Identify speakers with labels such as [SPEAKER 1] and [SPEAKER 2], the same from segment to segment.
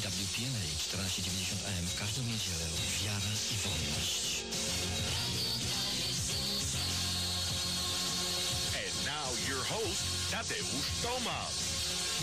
[SPEAKER 1] EWTN 1490 AM w każdą niedzielę. Wiara i wolność.
[SPEAKER 2] And now your host, Tadeusz Tomasz.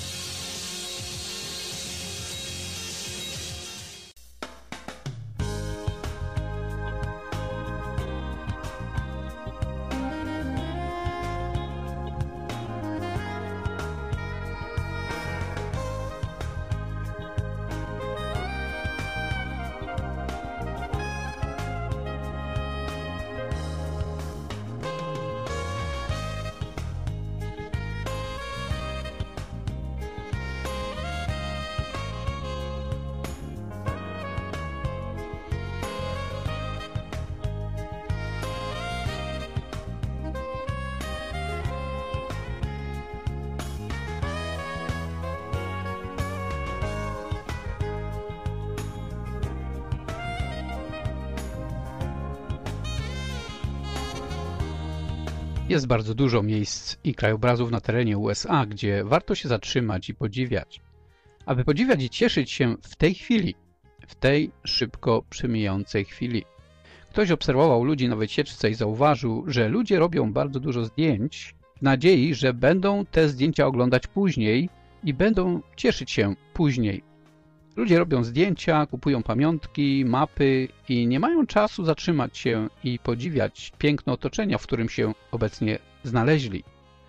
[SPEAKER 3] Jest bardzo dużo miejsc i krajobrazów na terenie USA, gdzie warto się zatrzymać i podziwiać. Aby podziwiać i cieszyć się w tej chwili, w tej szybko przemijającej chwili. Ktoś obserwował ludzi na wycieczce i zauważył, że ludzie robią bardzo dużo zdjęć w nadziei, że będą te zdjęcia oglądać później i będą cieszyć się później. Ludzie robią zdjęcia, kupują pamiątki, mapy i nie mają czasu zatrzymać się i podziwiać piękno otoczenia, w którym się obecnie znaleźli.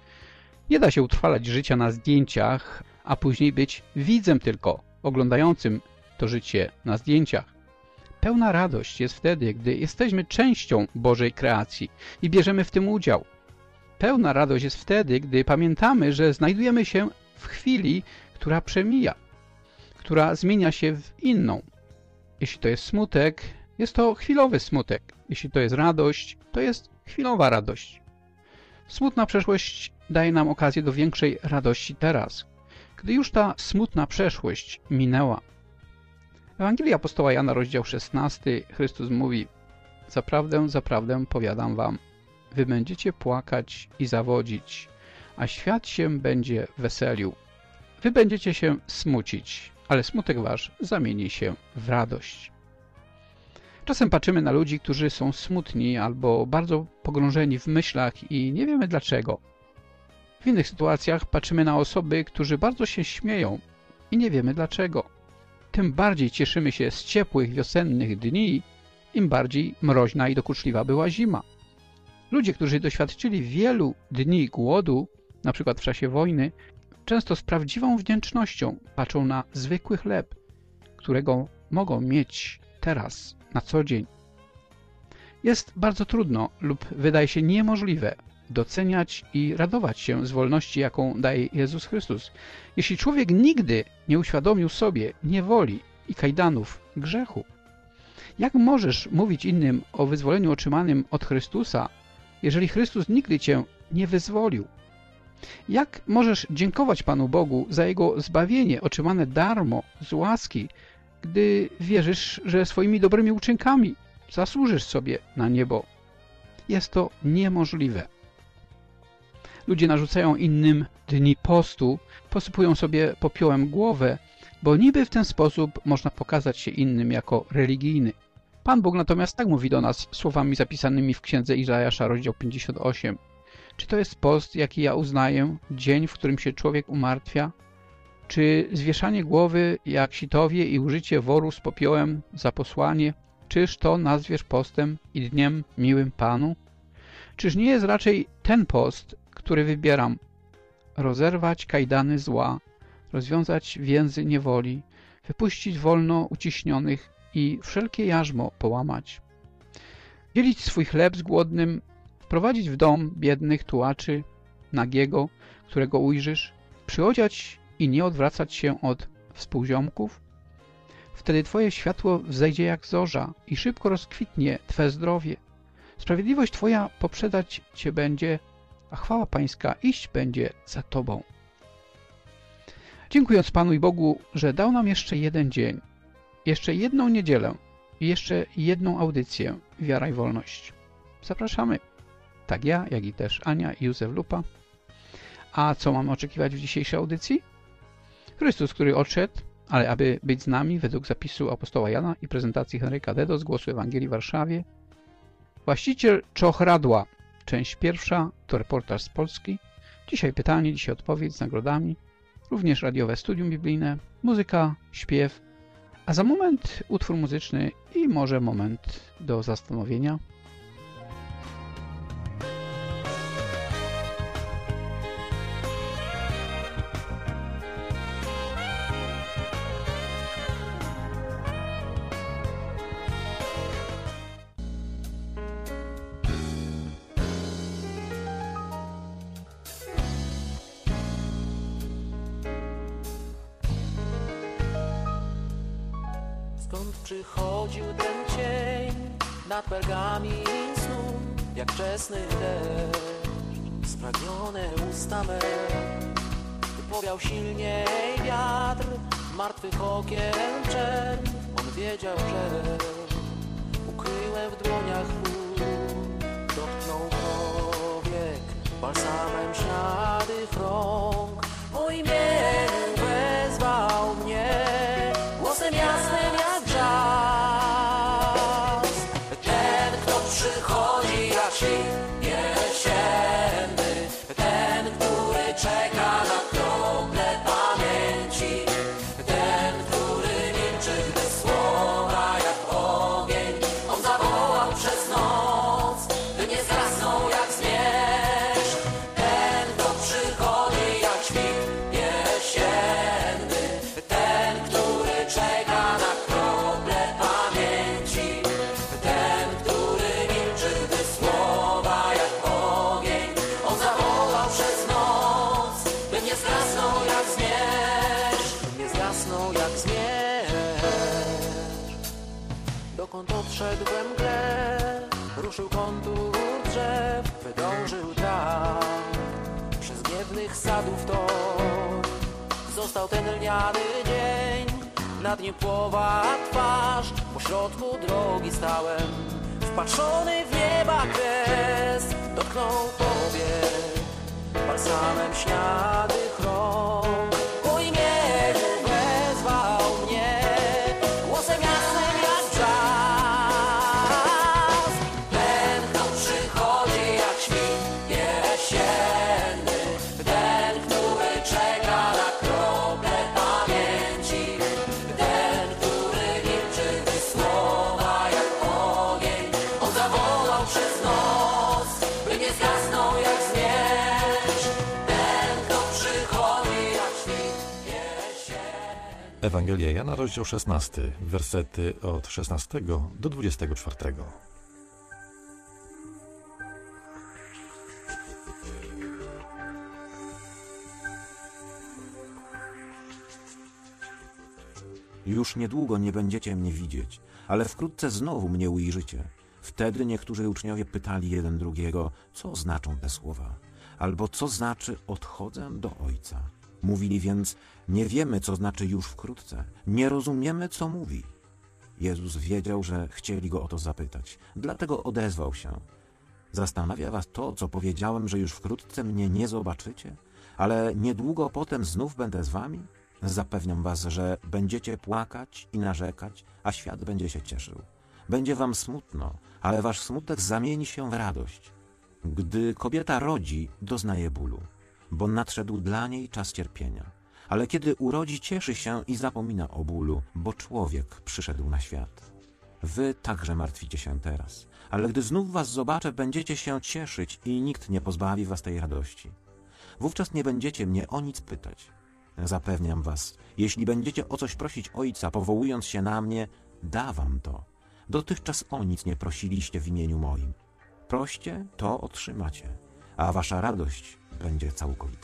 [SPEAKER 3] Nie da się utrwalać życia na zdjęciach, a później być widzem tylko, oglądającym to życie na zdjęciach. Pełna radość jest wtedy, gdy jesteśmy częścią Bożej kreacji i bierzemy w tym udział. Pełna radość jest wtedy, gdy pamiętamy, że znajdujemy się w chwili, która przemija, która zmienia się w inną. Jeśli to jest smutek, jest to chwilowy smutek. Jeśli to jest radość, to jest chwilowa radość. Smutna przeszłość daje nam okazję do większej radości teraz, gdy już ta smutna przeszłość minęła. W Ewangelii apostoła Jana, rozdział 16, Chrystus mówi: Zaprawdę, zaprawdę powiadam wam, wy będziecie płakać i zawodzić, a świat się będzie weselił. Wy będziecie się smucić, ale smutek wasz zamieni się w radość. Czasem patrzymy na ludzi, którzy są smutni albo bardzo pogrążeni w myślach i nie wiemy dlaczego. W innych sytuacjach patrzymy na osoby, którzy bardzo się śmieją i nie wiemy dlaczego. Tym bardziej cieszymy się z ciepłych wiosennych dni, im bardziej mroźna i dokuczliwa była zima. Ludzie, którzy doświadczyli wielu dni głodu, na przykład w czasie wojny, często z prawdziwą wdzięcznością patrzą na zwykły chleb, którego mogą mieć teraz, na co dzień. Jest bardzo trudno lub wydaje się niemożliwe doceniać i radować się z wolności, jaką daje Jezus Chrystus, jeśli człowiek nigdy nie uświadomił sobie niewoli i kajdanów grzechu. Jak możesz mówić innym o wyzwoleniu otrzymanym od Chrystusa, jeżeli Chrystus nigdy cię nie wyzwolił? Jak możesz dziękować Panu Bogu za Jego zbawienie otrzymane darmo z łaski, gdy wierzysz, że swoimi dobrymi uczynkami zasłużysz sobie na niebo? Jest to niemożliwe. Ludzie narzucają innym dni postu, posypują sobie popiołem głowę, bo niby w ten sposób można pokazać się innym jako religijny. Pan Bóg natomiast tak mówi do nas słowami zapisanymi w księdze Izajasza, rozdział 58. Czy to jest post, jaki ja uznaję, dzień, w którym się człowiek umartwia? Czy zwieszanie głowy jak sitowie i użycie woru z popiołem za posłanie? Czyż to nazwiesz postem i dniem miłym Panu? Czyż nie jest raczej ten post, który wybieram? Rozerwać kajdany zła, rozwiązać więzy niewoli, wypuścić wolno uciśnionych i wszelkie jarzmo połamać. Dzielić swój chleb z głodnym, wprowadzić w dom biednych tułaczy, nagiego, którego ujrzysz, przyodziać i nie odwracać się od współziomków? Wtedy Twoje światło wzejdzie jak zorza i szybko rozkwitnie Twe zdrowie. Sprawiedliwość Twoja poprzedzać Cię będzie, a chwała Pańska iść będzie za Tobą. Dziękując Panu i Bogu, że dał nam jeszcze jeden dzień, jeszcze jedną niedzielę i jeszcze jedną audycję Wiara i Wolność. Zapraszamy. Tak ja, jak i też Ania i Józef Lupa. A co mamy oczekiwać w dzisiejszej audycji? Chrystus, który odszedł, Ale aby być z nami według zapisu apostoła Jana i prezentacji Henryka Dedo z Głosu Ewangelii w Warszawie, właściciel Czochradła, część pierwsza, to reportaż z Polski. Dzisiaj pytanie, dzisiaj odpowiedź z nagrodami, również radiowe studium biblijne, muzyka, śpiew, a za moment utwór muzyczny i może moment do zastanowienia.
[SPEAKER 4] Skąd przychodził ten cień nad pergamin snu, jak wczesny deszcz, spragnione usta me. Gdy powiał silniej wiatr martwych okien czerń, on wiedział, że ukryłem w dłoniach ból. Dotknął powiek balsamem śladych rąk, po imieniu wezwał mnie głosem jasnym jak grzast. Ten, kto przychodzi jak świt jesienny, ten, który czeka na krople pamięci, ten, który milczy, gdy słowa jak ogień on zawołał przez noc, by nie zgasnął jak zmierzch. Ten, kto przychodzi jak świt jesienny, ten, który czeka na krople pamięci, ten, który milczy, gdy słowa jak ogień on zawołał przez noc, by nie zgasnął jak zmierzch, by nie zgasnął jak zmierzch. Dokąd odszedł we mgle, ruszył kontur drzew, wydążył tam przez gniewnych sadów tor. Został ten lniany dzień, nad nim płowa twarz, pośrodku drogi stałem, wpatrzony w nieba kres. Dotknął powiek balsamem śladych rąk, po imieniu wezwał mnie głosem jasnym jak grzast. Ten, kto przychodzi jak świt jesienny, ten, który czeka na krople pamięci, ten, który milczy, gdy słowa jak ogień on zawołał przez noc, by nie zgasnął jak zmierzch. Ten, kto przychodzi jak świt jesienny.
[SPEAKER 5] Ewangelia Jana, rozdział 16, wersety od 16 do 24.
[SPEAKER 6] Już niedługo nie będziecie mnie widzieć, ale wkrótce znowu mnie ujrzycie. Wtedy niektórzy uczniowie pytali jeden drugiego, co znaczą te słowa, albo co znaczy odchodzę do Ojca. Mówili więc, nie wiemy, co znaczy już wkrótce, nie rozumiemy, co mówi. Jezus wiedział, że chcieli go o to zapytać, dlatego odezwał się. Zastanawia was to, co powiedziałem, że już wkrótce mnie nie zobaczycie, ale niedługo potem znów będę z wami? Zapewniam was, że będziecie płakać i narzekać, a świat będzie się cieszył. Będzie wam smutno, ale wasz smutek zamieni się w radość. Gdy kobieta rodzi, doznaje bólu, bo nadszedł dla niej czas cierpienia. Ale kiedy urodzi, cieszy się i zapomina o bólu, bo człowiek przyszedł na świat. Wy także martwicie się teraz, ale gdy znów was zobaczę, będziecie się cieszyć i nikt nie pozbawi was tej radości. Wówczas nie będziecie mnie o nic pytać. Zapewniam was, jeśli będziecie o coś prosić Ojca, powołując się na mnie, da wam to. Dotychczas o nic nie prosiliście w imieniu moim. Proście, to otrzymacie, a wasza radość będzie całkowita.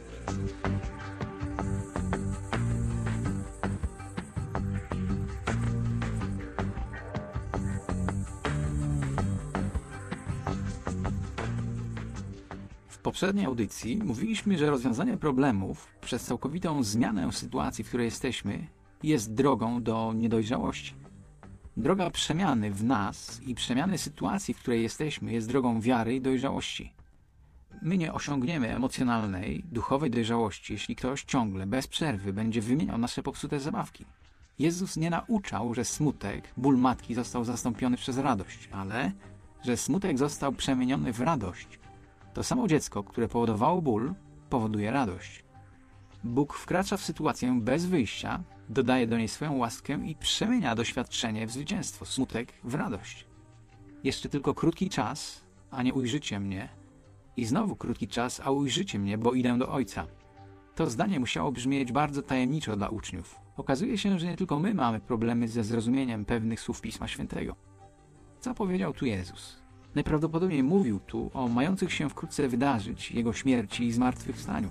[SPEAKER 7] W poprzedniej audycji mówiliśmy, że rozwiązanie problemów przez całkowitą zmianę sytuacji, w której jesteśmy, jest drogą do niedojrzałości. Droga przemiany w nas i przemiany sytuacji, w której jesteśmy, jest drogą wiary i dojrzałości. My nie osiągniemy emocjonalnej, duchowej dojrzałości, jeśli ktoś ciągle, bez przerwy będzie wymieniał nasze popsute zabawki. Jezus nie nauczał, że smutek, ból matki został zastąpiony przez radość, ale że smutek został przemieniony w radość. To samo dziecko, które powodowało ból, powoduje radość. Bóg wkracza w sytuację bez wyjścia, dodaje do niej swoją łaskę i przemienia doświadczenie w zwycięstwo, smutek w radość. Jeszcze tylko krótki czas, a nie ujrzycie mnie. I znowu krótki czas, a ujrzycie mnie, bo idę do Ojca. To zdanie musiało brzmieć bardzo tajemniczo dla uczniów. Okazuje się, że nie tylko my mamy problemy ze zrozumieniem pewnych słów Pisma Świętego. Co powiedział tu Jezus? Najprawdopodobniej mówił tu o mających się wkrótce wydarzyć Jego śmierci i zmartwychwstaniu.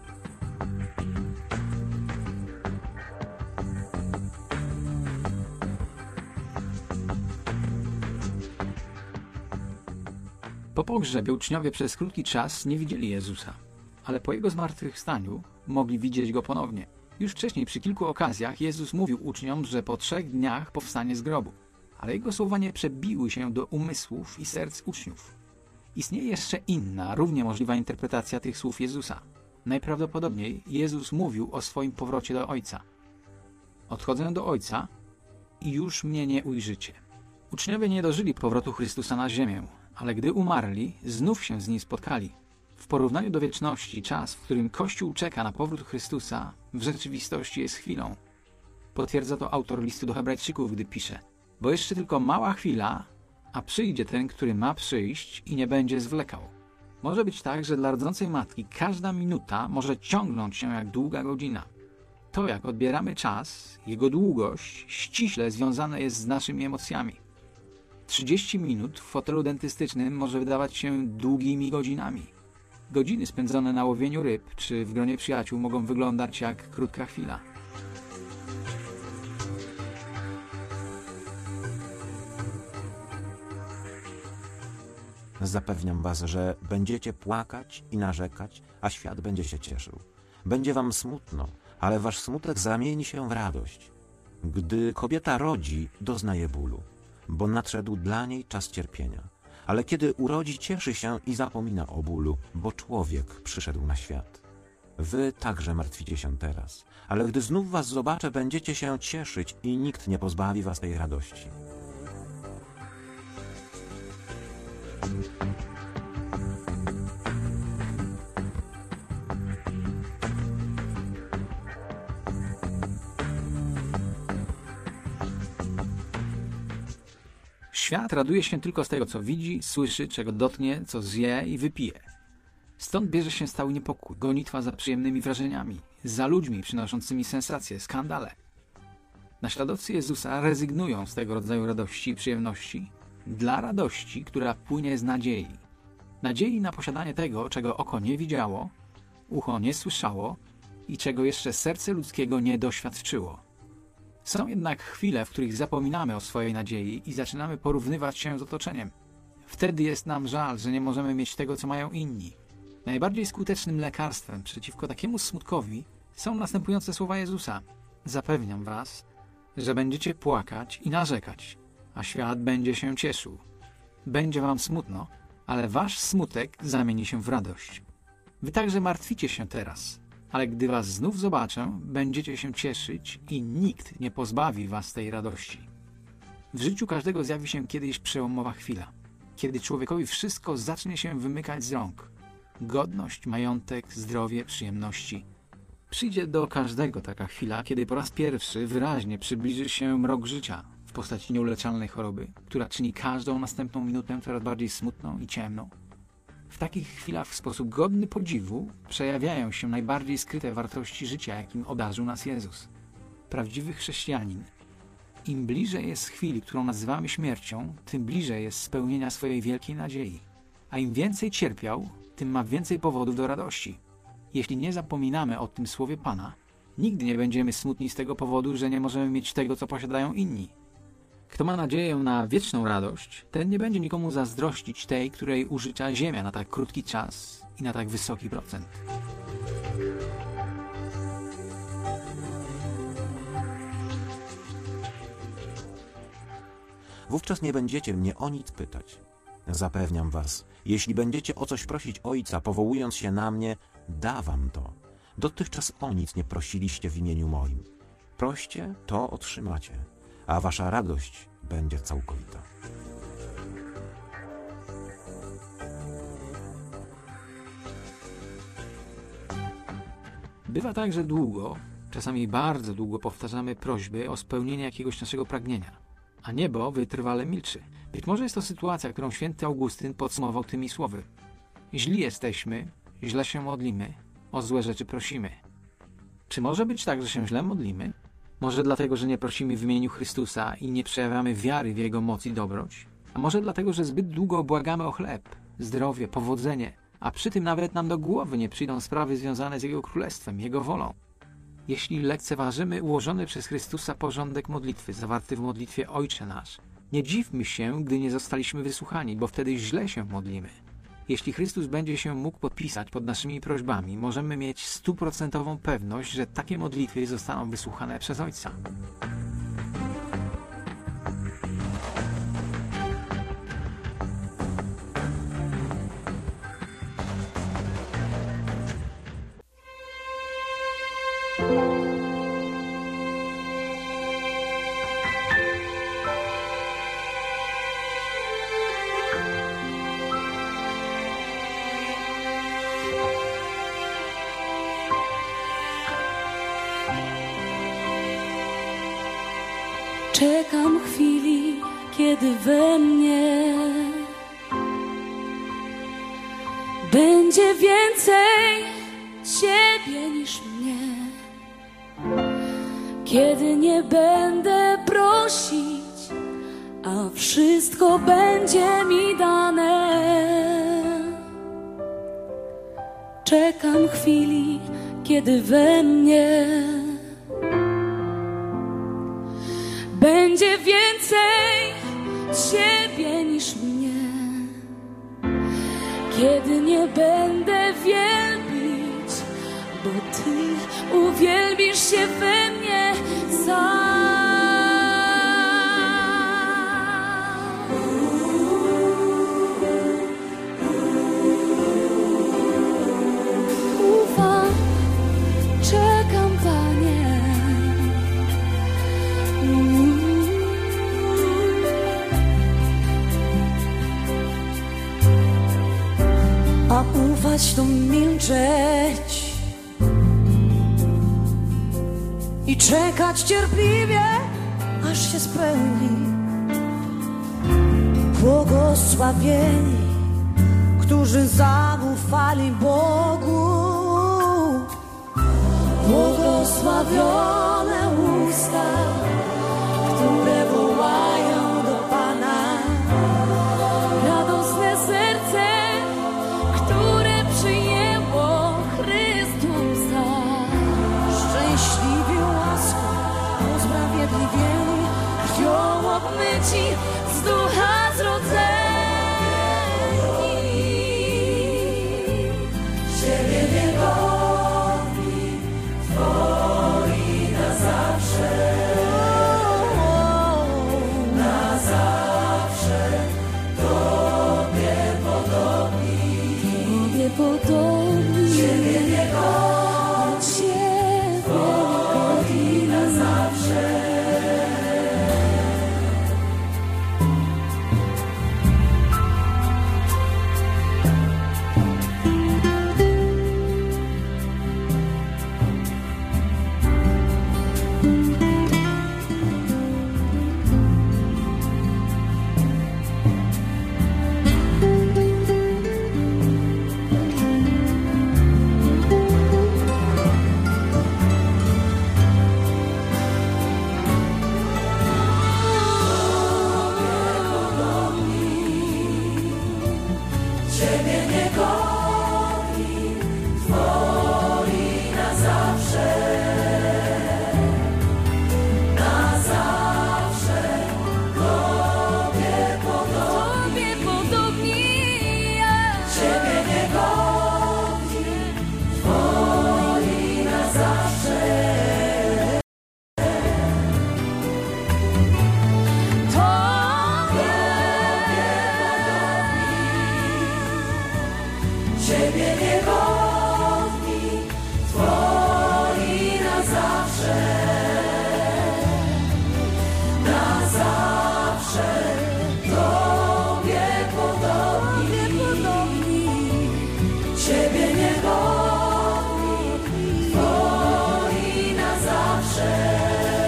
[SPEAKER 7] Po pogrzebie uczniowie przez krótki czas nie widzieli Jezusa, ale po Jego zmartwychwstaniu mogli widzieć Go ponownie. Już wcześniej przy kilku okazjach Jezus mówił uczniom, że po 3 dniach powstanie z grobu, ale Jego słowa nie przebiły się do umysłów i serc uczniów. Istnieje jeszcze inna, równie możliwa interpretacja tych słów Jezusa. Najprawdopodobniej Jezus mówił o swoim powrocie do Ojca. Odchodzę do Ojca i już mnie nie ujrzycie. Uczniowie nie dożyli powrotu Chrystusa na ziemię, ale gdy umarli, znów się z Nim spotkali. W porównaniu do wieczności, czas, w którym Kościół czeka na powrót Chrystusa, w rzeczywistości jest chwilą. Potwierdza to autor listu do Hebrajczyków, gdy pisze: bo jeszcze tylko mała chwila, a przyjdzie ten, który ma przyjść i nie będzie zwlekał. Może być tak, że dla rodzącej matki każda minuta może ciągnąć się jak długa godzina. To, jak odbieramy czas, jego długość, ściśle związane jest z naszymi emocjami. 30 minut w fotelu dentystycznym może wydawać się długimi godzinami. Godziny spędzone na łowieniu ryb czy w gronie przyjaciół mogą wyglądać jak krótka chwila.
[SPEAKER 6] Zapewniam was, że będziecie płakać i narzekać, a świat będzie się cieszył. Będzie wam smutno, ale wasz smutek zamieni się w radość. Gdy kobieta rodzi, doznaje bólu, bo nadszedł dla niej czas cierpienia. Ale kiedy urodzi, cieszy się i zapomina o bólu, bo człowiek przyszedł na świat. Wy także martwicie się teraz, ale gdy znów was zobaczę, będziecie się cieszyć i nikt nie pozbawi was tej radości.
[SPEAKER 7] Świat raduje się tylko z tego, co widzi, słyszy, czego dotknie, co zje i wypije. Stąd bierze się stały niepokój, gonitwa za przyjemnymi wrażeniami, za ludźmi przynoszącymi sensacje, skandale. Naśladowcy Jezusa rezygnują z tego rodzaju radości i przyjemności dla radości, która płynie z nadziei. Nadziei na posiadanie tego, czego oko nie widziało, ucho nie słyszało i czego jeszcze serce ludzkiego nie doświadczyło. Są jednak chwile, w których zapominamy o swojej nadziei i zaczynamy porównywać się z otoczeniem. Wtedy jest nam żal, że nie możemy mieć tego, co mają inni. Najbardziej skutecznym lekarstwem przeciwko takiemu smutkowi są następujące słowa Jezusa. Zapewniam was, że będziecie płakać i narzekać, a świat będzie się cieszył. Będzie wam smutno, ale wasz smutek zamieni się w radość. Wy także martwicie się teraz, ale gdy was znów zobaczę, będziecie się cieszyć i nikt nie pozbawi was tej radości. W życiu każdego zjawi się kiedyś przełomowa chwila, kiedy człowiekowi wszystko zacznie się wymykać z rąk. Godność, majątek, zdrowie, przyjemności. Przyjdzie do każdego taka chwila, kiedy po raz pierwszy wyraźnie przybliży się mrok życia w postaci nieuleczalnej choroby, która czyni każdą następną minutę coraz bardziej smutną i ciemną. W takich chwilach w sposób godny podziwu przejawiają się najbardziej skryte wartości życia, jakim obdarzył nas Jezus. Prawdziwy chrześcijanin. Im bliżej jest chwili, którą nazywamy śmiercią, tym bliżej jest spełnienia swojej wielkiej nadziei. A im więcej cierpiał, tym ma więcej powodów do radości. Jeśli nie zapominamy o tym słowie Pana, nigdy nie będziemy smutni z tego powodu, że nie możemy mieć tego, co posiadają inni. Kto ma nadzieję na wieczną radość, ten nie będzie nikomu zazdrościć tej, której użycza ziemia na tak krótki czas i na tak wysoki procent.
[SPEAKER 6] Wówczas nie będziecie mnie o nic pytać. Zapewniam was, jeśli będziecie o coś prosić Ojca, powołując się na mnie, da wam to. Dotychczas o nic nie prosiliście w imieniu moim. Proście, to otrzymacie, a wasza radość będzie całkowita.
[SPEAKER 7] Bywa tak, że długo, czasami bardzo długo powtarzamy prośby o spełnienie jakiegoś naszego pragnienia, a niebo wytrwale milczy. Być może jest to sytuacja, którą święty Augustyn podsumował tymi słowy. Źli jesteśmy, źle się modlimy, o złe rzeczy prosimy. Czy może być tak, że się źle modlimy? Może dlatego, że nie prosimy w imieniu Chrystusa i nie przejawiamy wiary w Jego moc i dobroć? A może dlatego, że zbyt długo błagamy o chleb, zdrowie, powodzenie, a przy tym nawet nam do głowy nie przyjdą sprawy związane z Jego Królestwem, Jego wolą? Jeśli lekceważymy ułożony przez Chrystusa porządek modlitwy zawarty w modlitwie Ojcze Nasz, nie dziwmy się, gdy nie zostaliśmy wysłuchani, bo wtedy źle się modlimy. Jeśli Chrystus będzie się mógł podpisać pod naszymi prośbami, możemy mieć 100% pewność, że takie modlitwy zostaną wysłuchane przez Ojca.
[SPEAKER 8] Czekam chwili, kiedy we mnie będzie więcej Ciebie niż mnie. Kiedy nie będę prosić, a wszystko będzie mi dane. Czekam chwili, kiedy we mnie będzie więcej Ciebie niż mnie. Kiedy nie będę wielbić, bo Ty uwielbisz się we mnie sam. Ufam, czekam, Panie. A ufać to milczeć i czekać cierpliwie, aż się spełni. Błogosławieni, którzy zaufali Bogu. Błogosławione usta, które wołają do Pana. Radosne serce, które przyjęło Chrystusa. Szczęśliwi łaską, usprawiedliwieni, krwią obmyci, z ducha zrodzeni. Ciebie niegodni, Twoi na zawsze. Na zawsze Tobie podobni. Tobie podobni. Ciebie niegodni, Twoi na zawsze.
[SPEAKER 4] zawsze Tobie podobni, Ciebie niegodni, Twoi na zawsze.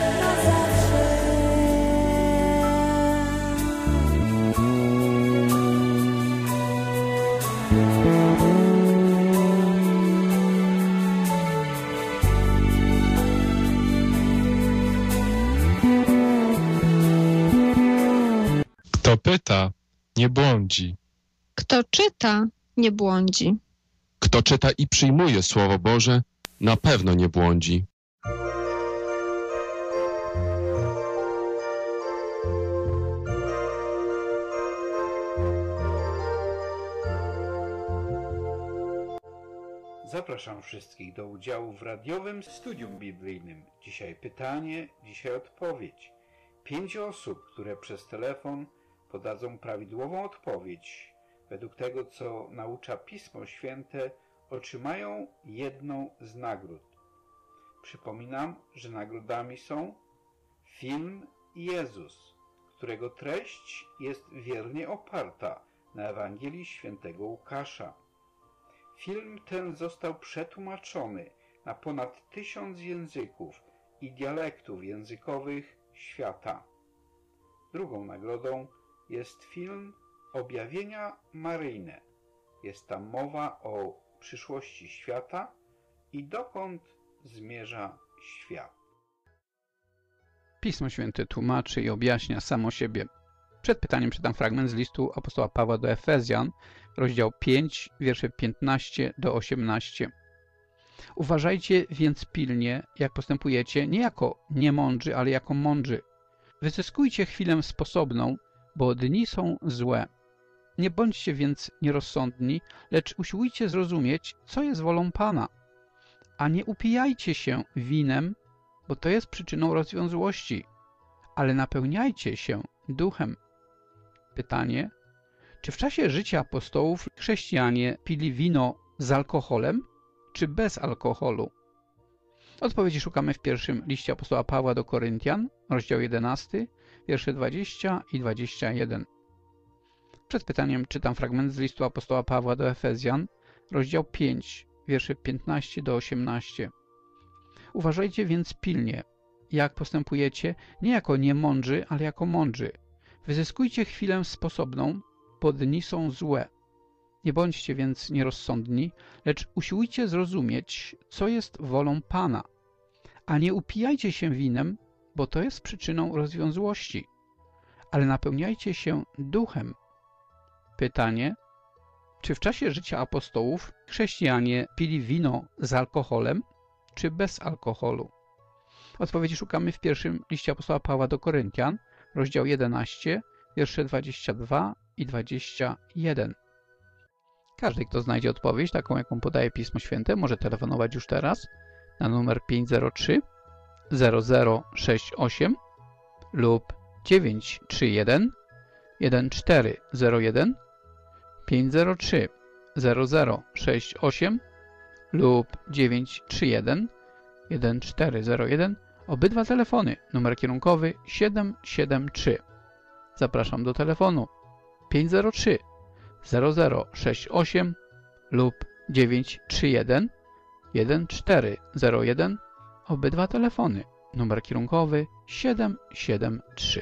[SPEAKER 9] Kto pyta, nie błądzi.
[SPEAKER 10] Kto czyta, nie błądzi.
[SPEAKER 9] Kto czyta i przyjmuje Słowo Boże, na pewno nie błądzi.
[SPEAKER 3] Zapraszam wszystkich do udziału w radiowym studium biblijnym. Dzisiaj pytanie, dzisiaj odpowiedź. 5 osób, które przez telefon podadzą prawidłową odpowiedź, według tego, co naucza Pismo Święte, otrzymają jedną z nagród. Przypominam, że nagrodami są film Jezus, którego treść jest wiernie oparta na Ewangelii Świętego Łukasza. Film ten został przetłumaczony na ponad 1000 języków i dialektów językowych świata. Drugą nagrodą jest film Objawienia Maryjne. Jest tam mowa o przyszłości świata i dokąd zmierza świat. Pismo Święte tłumaczy i objaśnia samo siebie. Przed pytaniem czytam fragment z listu apostoła Pawła do Efezjan, rozdział 5, wiersze 15 do 18. Uważajcie więc pilnie, jak postępujecie, nie jako niemądrzy, ale jako mądrzy. Wyzyskujcie chwilę sposobną, bo dni są złe. Nie bądźcie więc nierozsądni, lecz usiłujcie zrozumieć, co jest wolą Pana. A nie upijajcie się winem, bo to jest przyczyną rozwiązłości, ale napełniajcie się duchem. Pytanie: czy w czasie życia apostołów chrześcijanie pili wino z alkoholem, czy bez alkoholu? Odpowiedzi szukamy w pierwszym liście apostoła Pawła do Koryntian, rozdział 11, wiersze 20 i 21. Przed pytaniem czytam fragment z listu apostoła Pawła do Efezjan, rozdział 5, wiersze 15 do 18. Uważajcie więc pilnie, jak postępujecie, nie jako niemądrzy, ale jako mądrzy. Wyzyskujcie chwilę sposobną, bo dni są złe. Nie bądźcie więc nierozsądni, lecz usiłujcie zrozumieć, co jest wolą Pana. A nie upijajcie się winem, bo to jest przyczyną rozwiązłości, ale napełniajcie się duchem. Pytanie: czy w czasie życia apostołów chrześcijanie pili wino z alkoholem, czy bez alkoholu? Odpowiedzi szukamy w pierwszym liście apostoła Pawła do Koryntian, rozdział 11, wiersze 22 i 21. Każdy, kto znajdzie odpowiedź, taką jaką podaje Pismo Święte, może telefonować już teraz na numer 503 0068 lub 931 1401, 503 0068 lub 931 1401. Obydwa telefony, numer kierunkowy 773. Zapraszam do telefonu 503 0068 lub 931 1401. Obydwa telefony, numer kierunkowy 773.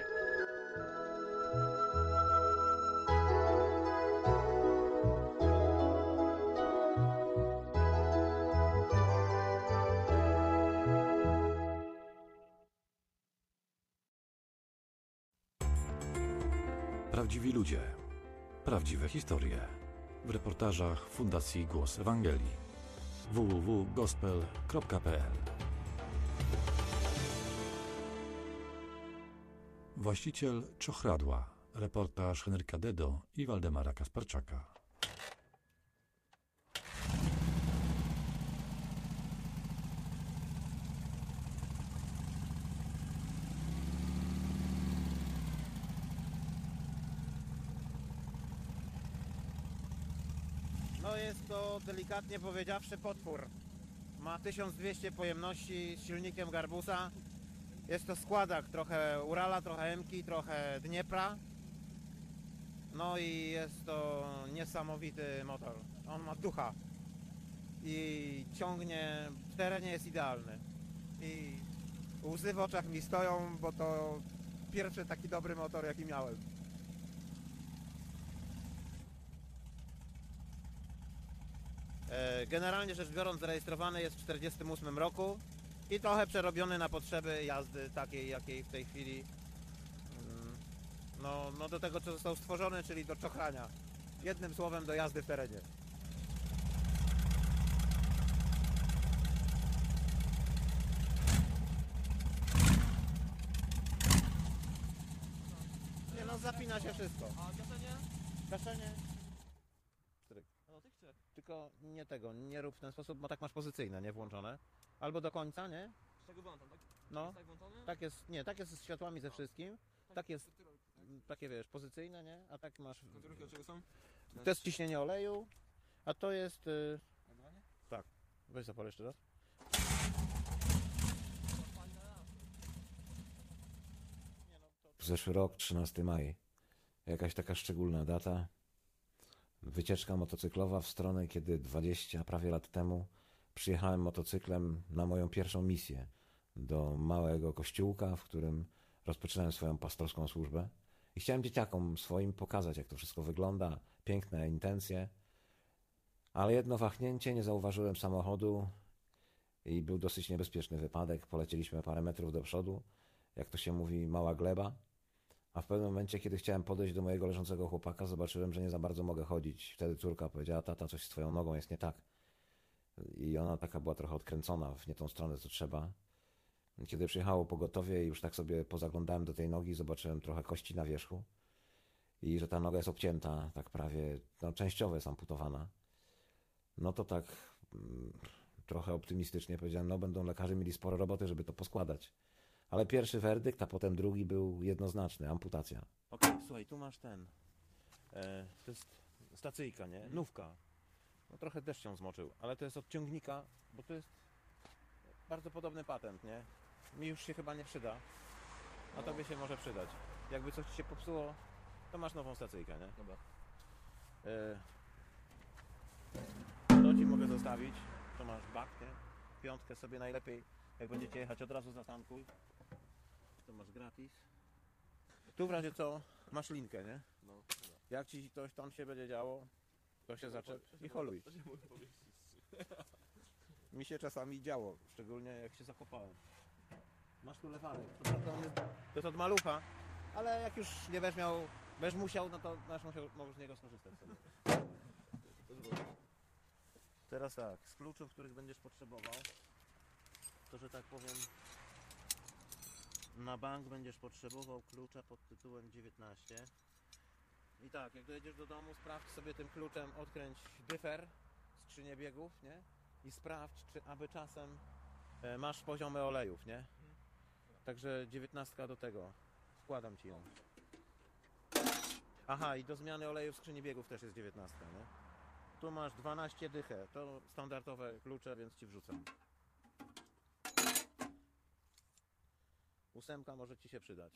[SPEAKER 5] Prawdziwi ludzie. Prawdziwe historie. W reportażach Fundacji Głos Ewangelii. www.gospel.pl. Właściciel Czochradła. Reportaż Henryka Dedo i Waldemara Kasperczaka.
[SPEAKER 11] No jest to delikatnie powiedziawszy potwór. Ma 1200 pojemności z silnikiem Garbusa Jest to składak, trochę Urala, trochę Emki, trochę Dniepra. No i jest to niesamowity motor. On ma ducha i ciągnie, w terenie jest idealny. I łzy w oczach mi stoją, bo to pierwszy taki dobry motor, jaki miałem. Generalnie rzecz biorąc, zarejestrowany jest w 1948 roku i trochę przerobiony na potrzeby jazdy takiej, jakiej w tej chwili no do tego, co został stworzony, czyli do czochrania. Jednym słowem, do jazdy w terenie. Nie no, zapina się wszystko.
[SPEAKER 12] A gaszenie?
[SPEAKER 11] Gaszenie?
[SPEAKER 12] No tych trzech.
[SPEAKER 11] Tylko nie tego, nie rób w ten sposób, bo tak masz pozycyjne, nie włączone. Albo do końca, nie?
[SPEAKER 12] Z czego włączam, tak?
[SPEAKER 11] No.
[SPEAKER 12] Jest tak włączony?
[SPEAKER 11] Tak jest, nie, tak jest z światłami ze wszystkim. Tak jest, takie wiesz, pozycyjne, nie? A tak masz...
[SPEAKER 12] Kontrolki od czego są?
[SPEAKER 11] To jest ciśnienie oleju, a to jest...
[SPEAKER 12] Nagrywanie?
[SPEAKER 11] Tak. Weź zapal jeszcze raz.
[SPEAKER 6] Zeszły rok, 13 maj. Jakaś taka szczególna data. Wycieczka motocyklowa w stronę, kiedy 20 prawie lat temu przyjechałem motocyklem na moją pierwszą misję do małego kościółka, w którym rozpoczynałem swoją pastorską służbę. I chciałem dzieciakom swoim pokazać, jak to wszystko wygląda, piękne intencje. Ale jedno wahnięcie, nie zauważyłem samochodu i był dosyć niebezpieczny wypadek. Polecieliśmy parę metrów do przodu, jak to się mówi, mała gleba. A w pewnym momencie, kiedy chciałem podejść do mojego leżącego chłopaka, zobaczyłem, że nie za bardzo mogę chodzić. Wtedy córka powiedziała: tata, coś z twoją nogą jest nie tak. I ona taka była trochę odkręcona w nie tą stronę, co trzeba. Kiedy przyjechało pogotowie i już tak sobie pozaglądałem do tej nogi, zobaczyłem trochę kości na wierzchu i że ta noga jest obcięta, tak prawie, no częściowo jest amputowana. No to tak trochę optymistycznie powiedziałem, no będą lekarze mieli sporo roboty, żeby to poskładać. Ale pierwszy werdykt, a potem drugi był jednoznaczny, amputacja.
[SPEAKER 11] Okej, słuchaj, tu masz ten, to jest stacyjka, nie? Nówka. No trochę deszcz się zmoczył, ale to jest od ciągnika, bo to jest bardzo podobny patent, nie? Mi już się chyba nie przyda, a tobie się może przydać. Jakby coś ci się popsuło, to masz nową stacyjkę, nie?
[SPEAKER 12] Dobra.
[SPEAKER 11] To ci mogę zostawić, to masz bak, nie? Piątkę sobie najlepiej, jak będziecie jechać, od razu zatankuj. To masz gratis. Tu w razie co, masz linkę, nie?
[SPEAKER 12] No.
[SPEAKER 11] Jak ci coś tam się będzie działo, to się zaczep i holuj.
[SPEAKER 12] To się mogę powiedzieć.
[SPEAKER 11] Mi się czasami działo, szczególnie jak się zakopałem. Masz tu lewarek. To jest od malucha, ale jak już nie będziesz musiał, no to możesz z niego skorzystać sobie. Teraz tak, z kluczów, których będziesz potrzebował, to że tak powiem, na bank będziesz potrzebował klucza pod tytułem 19. I tak, jak dojedziesz do domu, sprawdź sobie tym kluczem, odkręć dyfer, skrzynię biegów, nie? I sprawdź, czy aby czasem masz poziomy olejów, nie? Także 19 do tego. Wkładam ci ją. Aha, i do zmiany oleju w skrzyni biegów też jest 19, nie? Tu masz 12 dychę. To standardowe klucze, więc ci wrzucam. 8 może ci się przydać.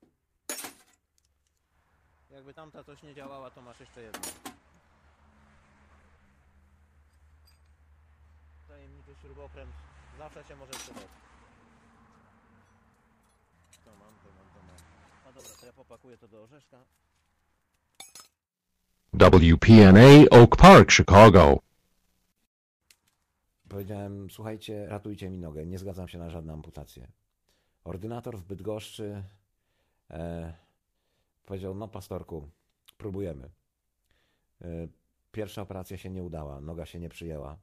[SPEAKER 11] Jakby tamta coś nie działała, to masz jeszcze jedną. Tajemniczy śrubokręt zawsze się może przydać. To mam. A dobra, to ja popakuję to do orzeszka.
[SPEAKER 9] WPNA Oak Park, Chicago.
[SPEAKER 6] Powiedziałem: słuchajcie, ratujcie mi nogę, nie zgadzam się na żadne amputacje. Ordynator w Bydgoszczy powiedział: no pastorku, próbujemy. Pierwsza operacja się nie udała, noga się nie przyjęła.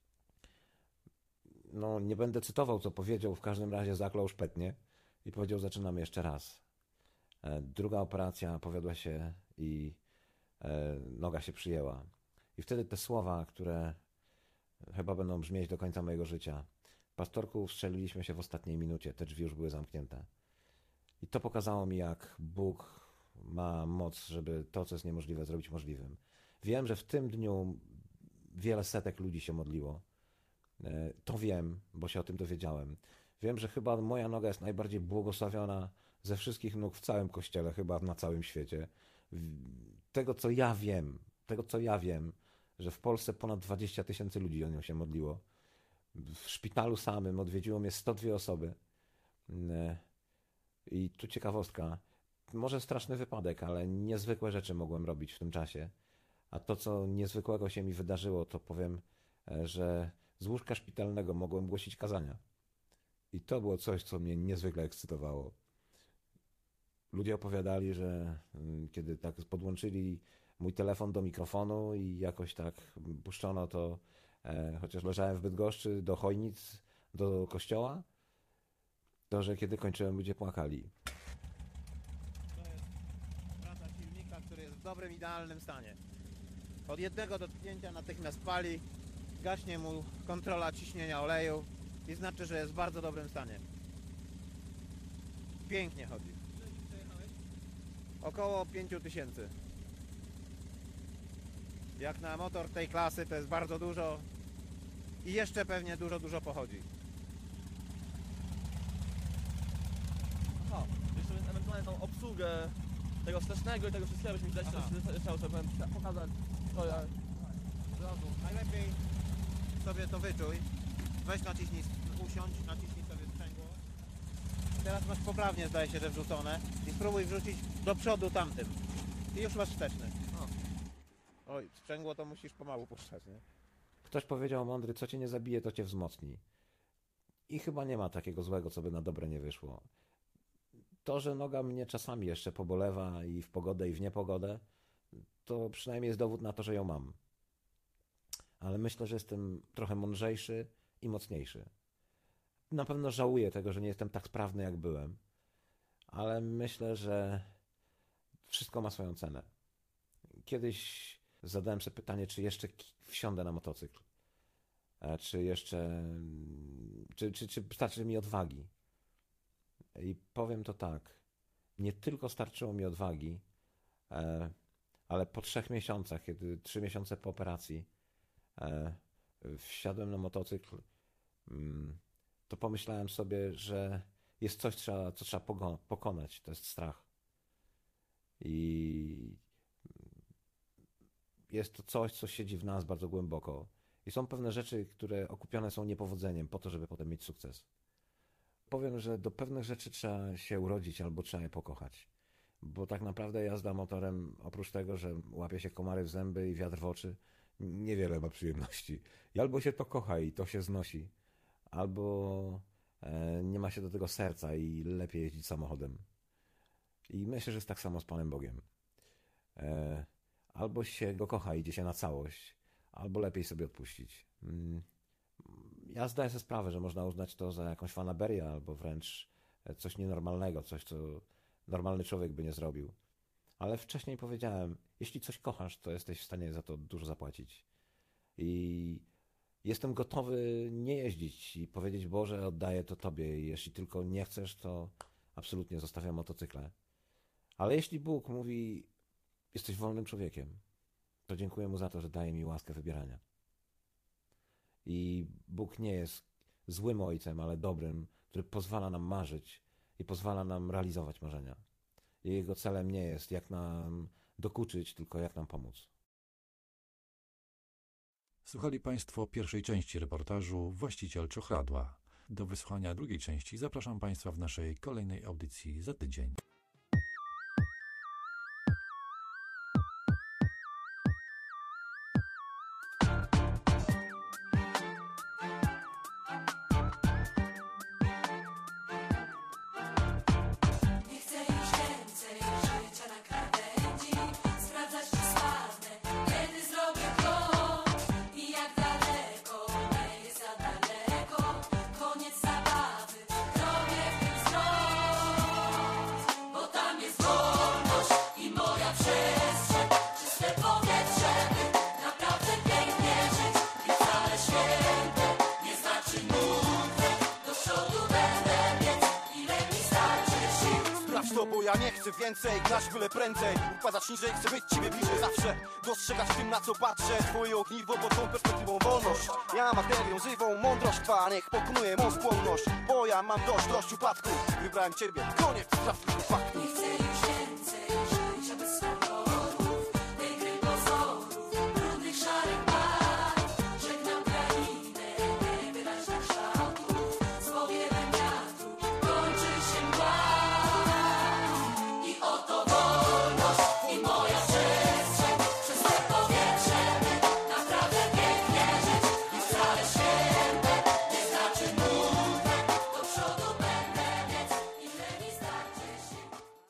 [SPEAKER 6] No nie będę cytował, co powiedział, w każdym razie zaklął szpetnie i powiedział: zaczynamy jeszcze raz. Druga operacja powiodła się i noga się przyjęła. I wtedy te słowa, które chyba będą brzmieć do końca mojego życia: pastorku, wstrzeliliśmy się w ostatniej minucie, te drzwi już były zamknięte. I to pokazało mi, jak Bóg ma moc, żeby to, co jest niemożliwe, zrobić możliwym. Wiem, że w tym dniu wiele setek ludzi się modliło. To wiem, bo się o tym dowiedziałem. Wiem, że chyba moja noga jest najbardziej błogosławiona ze wszystkich nóg w całym kościele, chyba na całym świecie. Tego, co ja wiem, że w Polsce ponad 20 000 ludzi o nią się modliło. W szpitalu samym odwiedziło mnie 102 osoby. I tu ciekawostka. Może straszny wypadek, ale niezwykłe rzeczy mogłem robić w tym czasie. A to, co niezwykłego się mi wydarzyło, to powiem, że z łóżka szpitalnego mogłem głosić kazania. I to było coś, co mnie niezwykle ekscytowało. Ludzie opowiadali, że kiedy tak podłączyli mój telefon do mikrofonu i jakoś tak puszczono to, chociaż leżałem w Bydgoszczy, do Chojnic, do kościoła, to, że kiedy kończyłem, ludzie płakali.
[SPEAKER 11] To jest praca silnika, który jest w dobrym, idealnym stanie. Od jednego dotknięcia natychmiast pali, gaśnie mu kontrola ciśnienia oleju i znaczy, że jest w bardzo dobrym stanie. Pięknie chodzi. Około 5000. Jak na motor tej klasy to jest bardzo dużo i jeszcze pewnie dużo pochodzi.
[SPEAKER 12] Aha, jeszcze ewentualnie tą obsługę tego wstecznego i tego wszystkiego byśmy chciał sobie pokazać.
[SPEAKER 11] Najlepiej sobie to wyczuj. Weź naciśnij, usiądź, naciśnij sobie sprzęgło. Teraz masz poprawnie, zdaje się, że wrzucone i spróbuj wrzucić do przodu tamtym. I już masz wsteczny. Oj, sprzęgło to musisz pomału puszczać, nie?
[SPEAKER 6] Ktoś powiedział mądry, co cię nie zabije, to cię wzmocni. I chyba nie ma takiego złego, co by na dobre nie wyszło. To, że noga mnie czasami jeszcze pobolewa i w pogodę, i w niepogodę, to przynajmniej jest dowód na to, że ją mam. Ale myślę, że jestem trochę mądrzejszy i mocniejszy. Na pewno żałuję tego, że nie jestem tak sprawny, jak byłem. Ale myślę, że wszystko ma swoją cenę. Kiedyś zadałem sobie pytanie, czy jeszcze wsiądę na motocykl. Czy jeszcze... Czy starczy mi odwagi. I powiem to tak. Nie tylko starczyło mi odwagi, ale po 3 miesiącach, kiedy 3 miesiące po operacji wsiadłem na motocykl, to pomyślałem sobie, że jest coś, co trzeba pokonać. To jest strach. I jest to coś, co siedzi w nas bardzo głęboko. I są pewne rzeczy, które okupione są niepowodzeniem po to, żeby potem mieć sukces. Powiem, że do pewnych rzeczy trzeba się urodzić albo trzeba je pokochać. Bo tak naprawdę jazda motorem, oprócz tego, że łapie się komary w zęby i wiatr w oczy, niewiele ma przyjemności. I albo się to kocha i to się znosi, albo nie ma się do tego serca i lepiej jeździć samochodem. I myślę, że jest tak samo z Panem Bogiem. Albo się go kocha i idzie się na całość, albo lepiej sobie odpuścić. Ja zdaję sobie sprawę, że można uznać to za jakąś fanaberię, albo wręcz coś nienormalnego, coś, co normalny człowiek by nie zrobił. Ale wcześniej powiedziałem, jeśli coś kochasz, to jesteś w stanie za to dużo zapłacić. I jestem gotowy nie jeździć i powiedzieć, Boże, oddaję to Tobie. I jeśli tylko nie chcesz, to absolutnie zostawiam motocykle. Ale jeśli Bóg mówi, jesteś wolnym człowiekiem, to dziękuję Mu za to, że daje mi łaskę wybierania. I Bóg nie jest złym ojcem, ale dobrym, który pozwala nam marzyć i pozwala nam realizować marzenia. I Jego celem nie jest, jak nam dokuczyć, tylko jak nam pomóc.
[SPEAKER 5] Słuchali Państwo pierwszej części reportażu Właściciel Czochradła. Do wysłuchania drugiej części zapraszam Państwa w naszej kolejnej audycji za tydzień.
[SPEAKER 4] Koniec zabawy, robię w tym wzrost.
[SPEAKER 13] ja nie chcę więcej, grać byle prędzej, upadać niżej, chcę być ciebie bliżej zawsze, dostrzegać tym na co patrzę, twoje ogniwo, bo tą perspektywą wolność. Ja materią żywą, mądrość twa, niech pokonuje mą skłonność, bo ja mam dość upadków, wybrałem ciebie, koniec sprawdź faktów.
[SPEAKER 4] Nie chcę już więcej życia bez kolorów, tych gry pozorów, brudnych szarych barw. Żegnam krainę niewyraźnych kształtów, z powiewem wiatru kończy się mgła. I oto wolność i moja przestrzeń, przez te powietrze naprawdę pięknie żyć. I wcale święte nie znaczy nudne, do przodu będę biec i tyle mi starczy sił.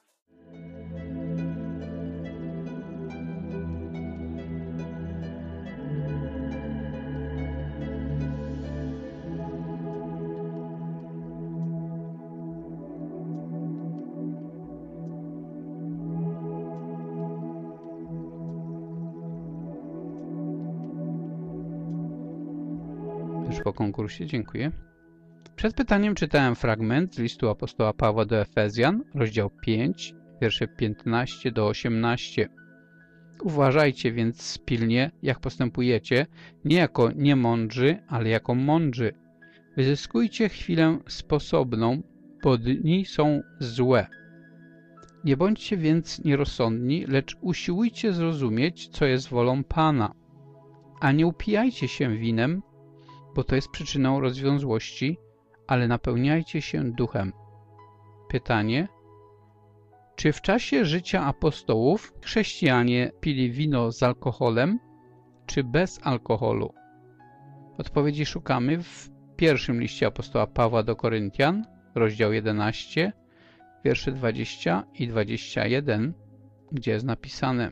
[SPEAKER 3] Już po konkursie, dziękuję. Przed pytaniem czytałem fragment z listu apostoła Pawła do Efezjan, rozdział 5, wiersze 15 do 18. Uważajcie więc pilnie, jak postępujecie, nie jako niemądrzy, ale jako mądrzy. Wyzyskujcie chwilę sposobną, bo dni są złe. Nie bądźcie więc nierozsądni, lecz usiłujcie zrozumieć, co jest wolą Pana. A nie upijajcie się winem, bo to jest przyczyną rozwiązłości, ale napełniajcie się duchem. Pytanie: czy w czasie życia apostołów chrześcijanie pili wino z alkoholem, czy bez alkoholu? Odpowiedzi szukamy w pierwszym liście apostoła Pawła do Koryntian, rozdział 11, wiersze 20 i 21, gdzie jest napisane: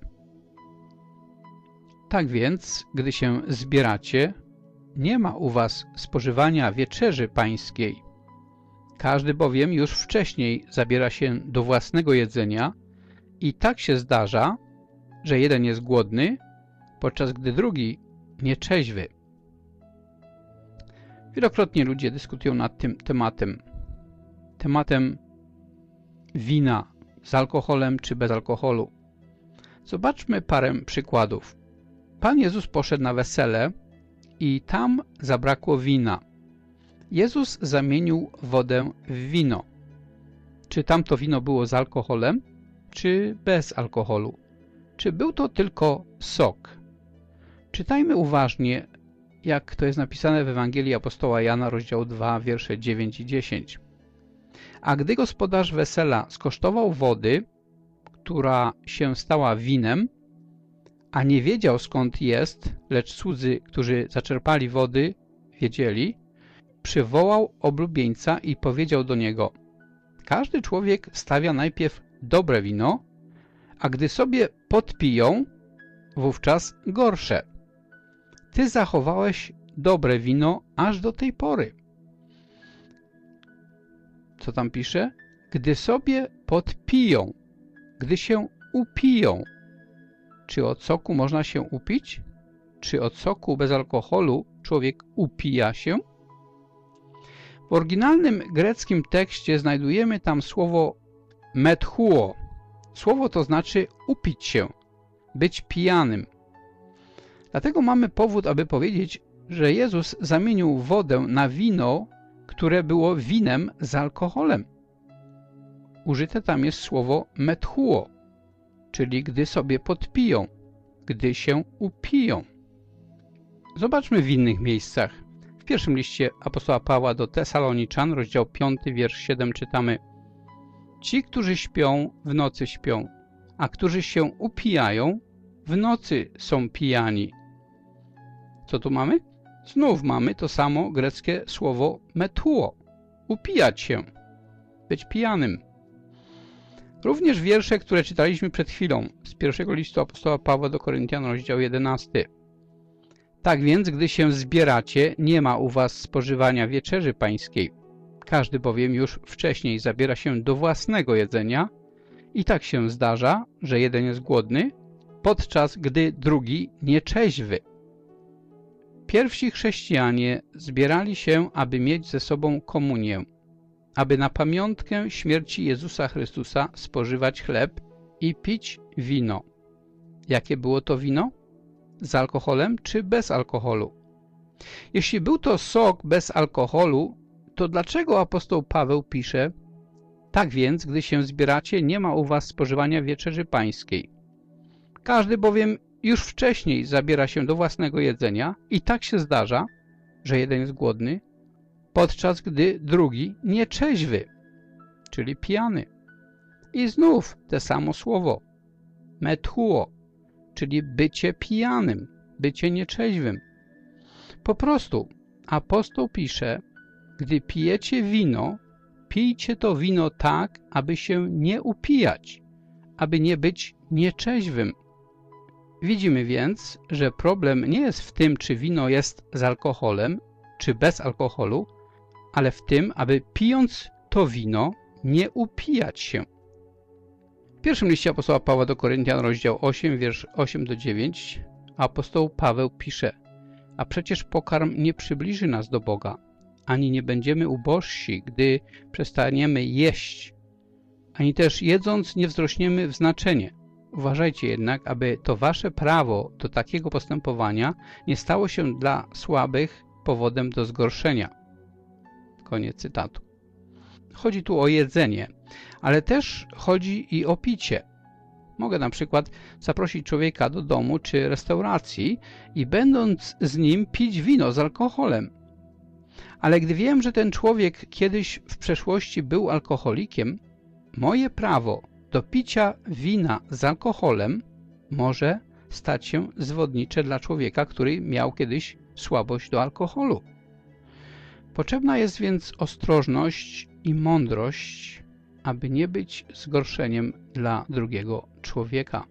[SPEAKER 3] tak więc, gdy się zbieracie, nie ma u was spożywania wieczerzy pańskiej. Każdy bowiem już wcześniej zabiera się do własnego jedzenia i tak się zdarza, że jeden jest głodny, podczas gdy drugi nieczeźwy. Wielokrotnie ludzie dyskutują nad tym tematem wina z alkoholem czy bez alkoholu. Zobaczmy parę przykładów. Pan Jezus poszedł na wesele i tam zabrakło wina. Jezus zamienił wodę w wino. Czy tamto wino było z alkoholem, czy bez alkoholu? Czy był to tylko sok? Czytajmy uważnie, jak to jest napisane w Ewangelii apostoła Jana, rozdział 2, wiersze 9 i 10. A gdy gospodarz wesela skosztował wody, która się stała winem, a nie wiedział skąd jest, lecz cudzy, którzy zaczerpali wody, wiedzieli, przywołał oblubieńca i powiedział do niego: każdy człowiek stawia najpierw dobre wino, a gdy sobie podpiją, wówczas gorsze. Ty zachowałeś dobre wino aż do tej pory. Co tam pisze? Gdy sobie podpiją, gdy się upiją. Czy od soku można się upić? Czy od soku bez alkoholu człowiek upija się? W oryginalnym greckim tekście znajdujemy tam słowo methuo. Słowo to znaczy upić się, być pijanym. Dlatego mamy powód, aby powiedzieć, że Jezus zamienił wodę na wino, które było winem z alkoholem. Użyte tam jest słowo methuo, czyli gdy sobie podpiją, gdy się upiją. Zobaczmy w innych miejscach. W pierwszym liście apostoła Pawła do Tesaloniczan, rozdział 5, wiersz 7 czytamy: ci, którzy śpią, w nocy śpią, a którzy się upijają, w nocy są pijani. Co tu mamy? Znów mamy to samo greckie słowo methuo. Upijać się, być pijanym. Również wiersze, które czytaliśmy przed chwilą z pierwszego listu apostoła Pawła do Koryntian, rozdział 11. Tak więc, gdy się zbieracie, nie ma u was spożywania wieczerzy pańskiej. Każdy bowiem już wcześniej zabiera się do własnego jedzenia i tak się zdarza, że jeden jest głodny, podczas gdy drugi nieczeźwy. Pierwsi chrześcijanie zbierali się, aby mieć ze sobą komunię, aby na pamiątkę śmierci Jezusa Chrystusa spożywać chleb i pić wino. Jakie było to wino? Z alkoholem czy bez alkoholu? Jeśli był to sok bez alkoholu, to dlaczego apostoł Paweł pisze: tak więc, gdy się zbieracie, nie ma u was spożywania wieczerzy pańskiej. Każdy bowiem już wcześniej zabiera się do własnego jedzenia i tak się zdarza, że jeden jest głodny, podczas gdy drugi nieczeźwy, czyli pijany. I znów te samo słowo, methuo, czyli bycie pijanym, bycie nieczeźwym. Po prostu apostoł pisze: gdy pijecie wino, pijcie to wino tak, aby się nie upijać, aby nie być nieczeźwym. Widzimy więc, że problem nie jest w tym, czy wino jest z alkoholem, czy bez alkoholu, ale w tym, aby pijąc to wino, nie upijać się. W pierwszym liście apostoła Pawła do Koryntian, rozdział 8, wiersz 8-9, apostoł Paweł pisze: a przecież pokarm nie przybliży nas do Boga, ani nie będziemy ubożsi, gdy przestaniemy jeść, ani też jedząc nie wzrośniemy w znaczenie. Uważajcie jednak, aby to wasze prawo do takiego postępowania nie stało się dla słabych powodem do zgorszenia. Koniec cytatu. Chodzi tu o jedzenie, ale też chodzi i o picie. Mogę na przykład zaprosić człowieka do domu czy restauracji i będąc z nim pić wino z alkoholem. Ale gdy wiem, że ten człowiek kiedyś w przeszłości był alkoholikiem, moje prawo do picia wina z alkoholem może stać się zwodnicze dla człowieka, który miał kiedyś słabość do alkoholu. Potrzebna jest więc ostrożność i mądrość, aby nie być zgorszeniem dla drugiego człowieka.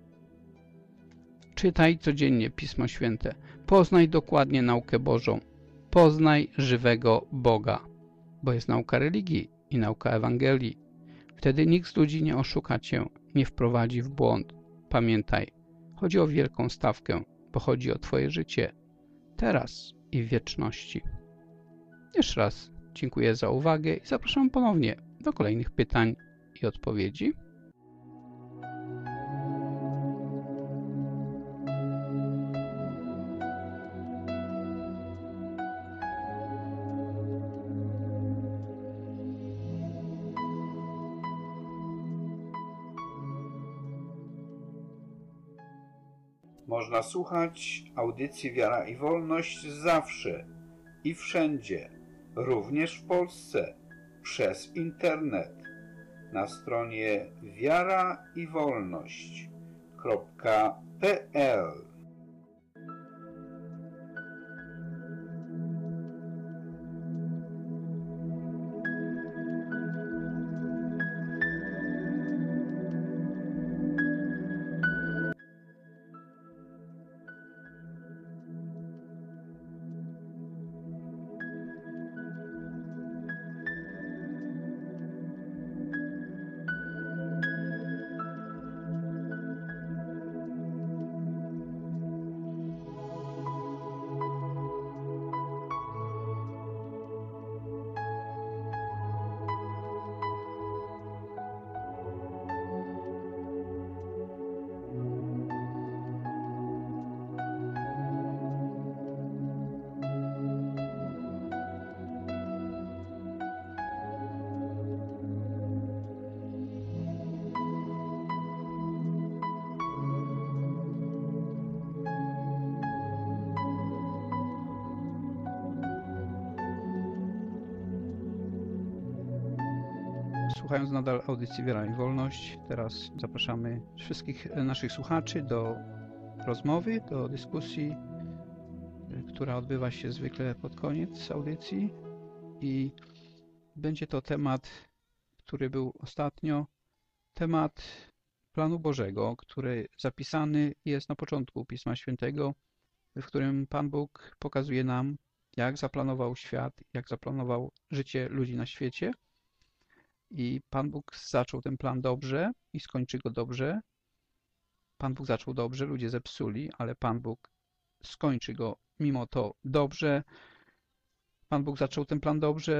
[SPEAKER 3] Czytaj codziennie Pismo Święte. Poznaj dokładnie naukę Bożą. Poznaj żywego Boga, bo jest nauka religii i nauka Ewangelii. Wtedy nikt z ludzi nie oszuka cię, nie wprowadzi w błąd. Pamiętaj, chodzi o wielką stawkę, bo chodzi o twoje życie, teraz i w wieczności. Jeszcze raz dziękuję za uwagę i zapraszam ponownie do kolejnych pytań i odpowiedzi.
[SPEAKER 14] Można słuchać audycji Wiara i Wolność zawsze i wszędzie, również w Polsce, przez internet, na stronie wiaraiwolność.pl.
[SPEAKER 3] Słuchając nadal audycji Wiara i Wolność, teraz zapraszamy wszystkich naszych słuchaczy do rozmowy, do dyskusji, która odbywa się zwykle pod koniec audycji i będzie to temat, który był ostatnio, temat planu Bożego, który zapisany jest na początku Pisma Świętego, w którym Pan Bóg pokazuje nam, jak zaplanował świat, jak zaplanował życie ludzi na świecie. I Pan Bóg zaczął ten plan dobrze i skończy go dobrze. Pan Bóg zaczął dobrze, ludzie zepsuli, ale Pan Bóg skończy go mimo to dobrze. Pan Bóg zaczął ten plan dobrze,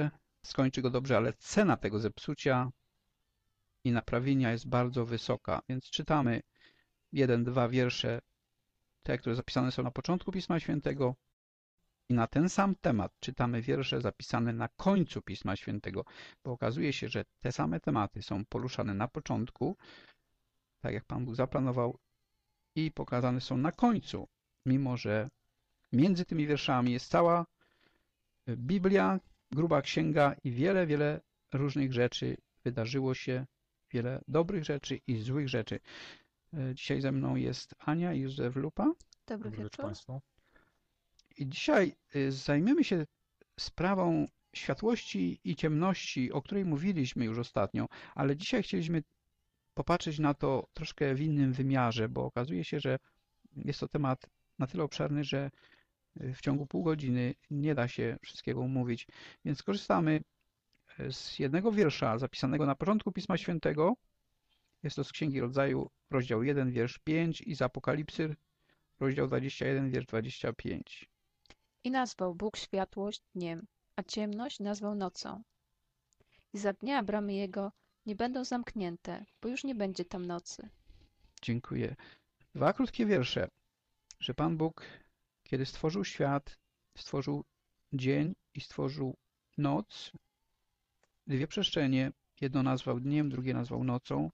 [SPEAKER 3] skończy go dobrze, ale cena tego zepsucia i naprawienia jest bardzo wysoka. Więc czytamy 1-2 wiersze, te, które zapisane są na początku Pisma Świętego, i na ten sam temat czytamy wiersze zapisane na końcu Pisma Świętego, bo okazuje się, że te same tematy są poruszane na początku, tak jak Pan Bóg zaplanował, i pokazane są na końcu, mimo że między tymi wierszami jest cała Biblia, gruba księga i wiele, wiele różnych rzeczy wydarzyło się, wiele dobrych rzeczy i złych rzeczy. Dzisiaj ze mną jest Ania i Józef Lupa.
[SPEAKER 15] Dobry wieczór
[SPEAKER 16] Państwu.
[SPEAKER 3] I dzisiaj zajmiemy się sprawą światłości i ciemności, o której mówiliśmy już ostatnio, ale dzisiaj chcieliśmy popatrzeć na to troszkę w innym wymiarze, bo okazuje się, że jest to temat na tyle obszerny, że w ciągu pół godziny nie da się wszystkiego omówić. Więc korzystamy z jednego wiersza zapisanego na początku Pisma Świętego. Jest to z Księgi Rodzaju, rozdział 1, wiersz 5 i z Apokalipsy, rozdział 21, wiersz 25.
[SPEAKER 15] I nazwał Bóg światłość dniem, a ciemność nazwał nocą. I za dnia bramy Jego nie będą zamknięte, bo już nie będzie tam nocy.
[SPEAKER 3] Dziękuję. 2 krótkie wiersze, że Pan Bóg, kiedy stworzył świat, stworzył dzień i stworzył noc, 2 przestrzenie, jedno nazwał dniem, drugie nazwał nocą.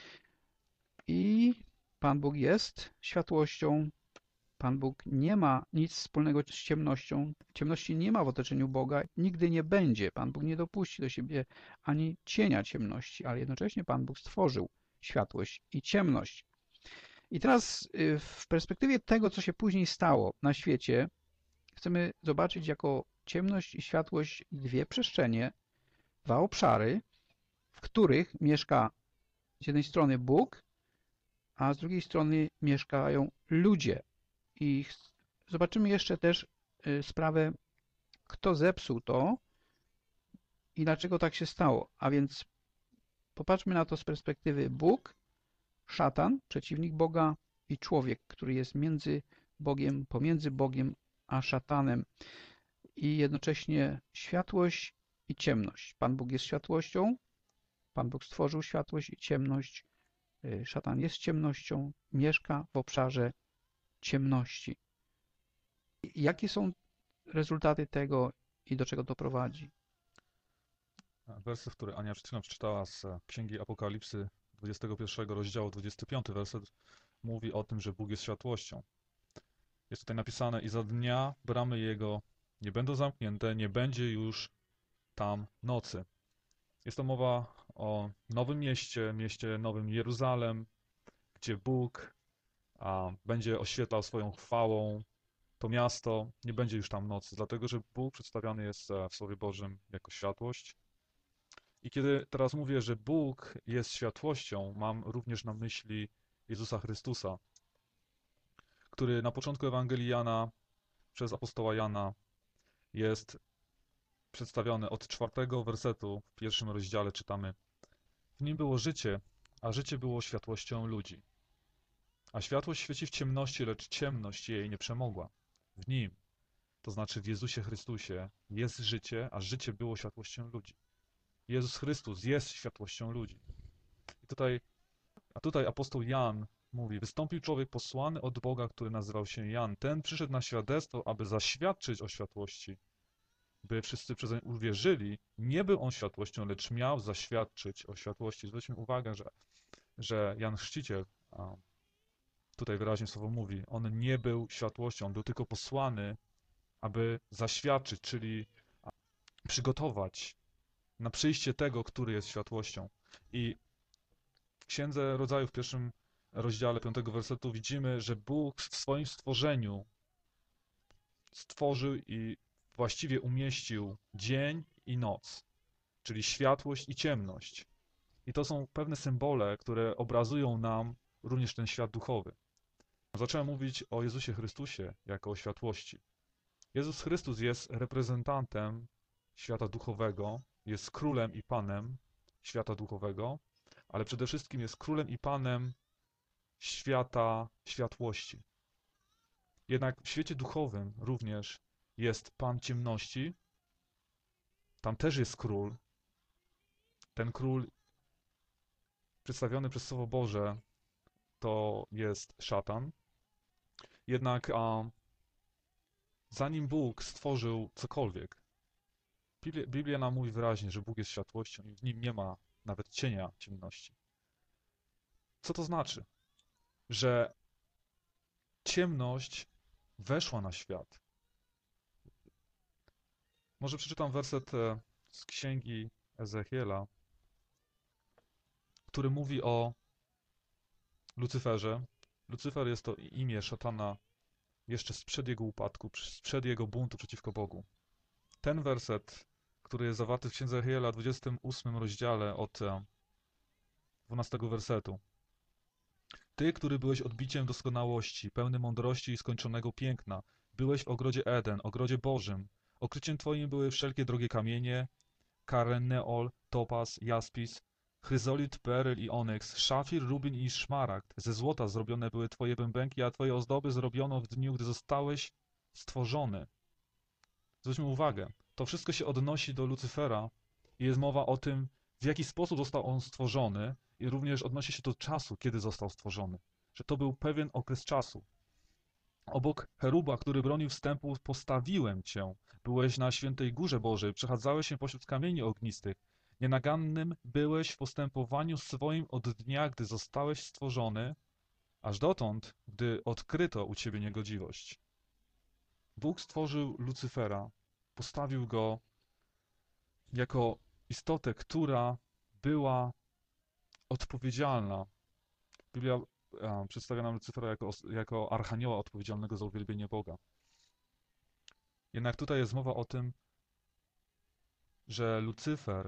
[SPEAKER 3] I Pan Bóg jest światłością. Pan Bóg nie ma nic wspólnego z ciemnością. Ciemności nie ma w otoczeniu Boga, nigdy nie będzie. Pan Bóg nie dopuści do siebie ani cienia ciemności, ale jednocześnie Pan Bóg stworzył światłość i ciemność. I teraz w perspektywie tego, co się później stało na świecie, chcemy zobaczyć jako ciemność i światłość 2 przestrzenie, 2 obszary, w których mieszka z jednej strony Bóg, a z drugiej strony mieszkają ludzie. I zobaczymy jeszcze też sprawę, kto zepsuł to i dlaczego tak się stało. A więc popatrzmy na to z perspektywy Bóg, szatan, przeciwnik Boga, i człowiek, który jest między Bogiem, pomiędzy Bogiem a szatanem. I jednocześnie światłość i ciemność. Pan Bóg jest światłością, Pan Bóg stworzył światłość i ciemność. Szatan jest ciemnością, mieszka w obszarze ciemności. Jakie są rezultaty tego i do czego to prowadzi?
[SPEAKER 16] Werset, który Ania przed chwilą przeczytała z Księgi Apokalipsy 21 rozdziału, 25 werset, mówi o tym, że Bóg jest światłością. Jest tutaj napisane: i za dnia bramy Jego nie będą zamknięte, nie będzie już tam nocy. Jest to mowa o nowym mieście, mieście Nowym Jeruzalem, gdzie Bóg będzie oświetlał swoją chwałą to miasto. Nie będzie już tam nocy, dlatego że Bóg przedstawiany jest w Słowie Bożym jako światłość. I kiedy teraz mówię, że Bóg jest światłością, mam również na myśli Jezusa Chrystusa, który na początku Ewangelii Jana przez apostoła Jana jest przedstawiony od 4 wersetu. W 1 rozdziale czytamy: w nim było życie, a życie było światłością ludzi. A światłość świeci w ciemności, lecz ciemność jej nie przemogła. W nim, to znaczy w Jezusie Chrystusie, jest życie, a życie było światłością ludzi. Jezus Chrystus jest światłością ludzi. I tutaj apostoł Jan mówi: wystąpił człowiek posłany od Boga, który nazywał się Jan. Ten przyszedł na świadectwo, aby zaświadczyć o światłości, by wszyscy przez niego uwierzyli. Nie był on światłością, lecz miał zaświadczyć o światłości. Zwróćmy uwagę, że Jan Chrzciciel, tutaj wyraźnie słowo mówi, on nie był światłością, on był tylko posłany, aby zaświadczyć, czyli przygotować na przyjście tego, który jest światłością. I w Księdze Rodzaju, w 1 rozdziale 5 wersetu widzimy, że Bóg w swoim stworzeniu stworzył i właściwie umieścił dzień i noc, czyli światłość i ciemność. I to są pewne symbole, które obrazują nam również ten świat duchowy. Zacząłem mówić o Jezusie Chrystusie jako o światłości. Jezus Chrystus jest reprezentantem świata duchowego, jest królem i panem świata duchowego, ale przede wszystkim jest królem i panem świata światłości. Jednak w świecie duchowym również jest pan ciemności, tam też jest król. Ten król przedstawiony przez Słowo Boże to jest szatan. Jednak zanim Bóg stworzył cokolwiek, Biblia nam mówi wyraźnie, że Bóg jest światłością i w nim nie ma nawet cienia ciemności. Co to znaczy? Że ciemność weszła na świat. Może przeczytam werset z księgi Ezechiela, który mówi o Lucyferze. Lucyfer jest to imię szatana jeszcze sprzed jego upadku, sprzed jego buntu przeciwko Bogu. Ten werset, który jest zawarty w księdze Ezechiela, 28 rozdziale od 12 wersetu. Ty, który byłeś odbiciem doskonałości, pełny mądrości i skończonego piękna, byłeś w ogrodzie Eden, ogrodzie Bożym. Okryciem twoim były wszelkie drogie kamienie, karen, neol, topaz, jaspis, chryzolit, beryl i onyks, szafir, rubin i szmaragd. Ze złota zrobione były twoje bębenki, a twoje ozdoby zrobiono w dniu, gdy zostałeś stworzony. Zwróćmy uwagę, to wszystko się odnosi do Lucyfera i jest mowa o tym, w jaki sposób został on stworzony i również odnosi się do czasu, kiedy został stworzony. Że to był pewien okres czasu. Obok cheruba, który bronił wstępu, postawiłem cię. Byłeś na świętej górze Bożej, przechadzałeś się pośród kamieni ognistych. Nienagannym byłeś w postępowaniu swoim od dnia, gdy zostałeś stworzony, aż dotąd, gdy odkryto u ciebie niegodziwość. Bóg stworzył Lucyfera, postawił go jako istotę, która była odpowiedzialna. Biblia przedstawia nam Lucyfera jako archanioła odpowiedzialnego za uwielbienie Boga. Jednak tutaj jest mowa o tym, że Lucyfer,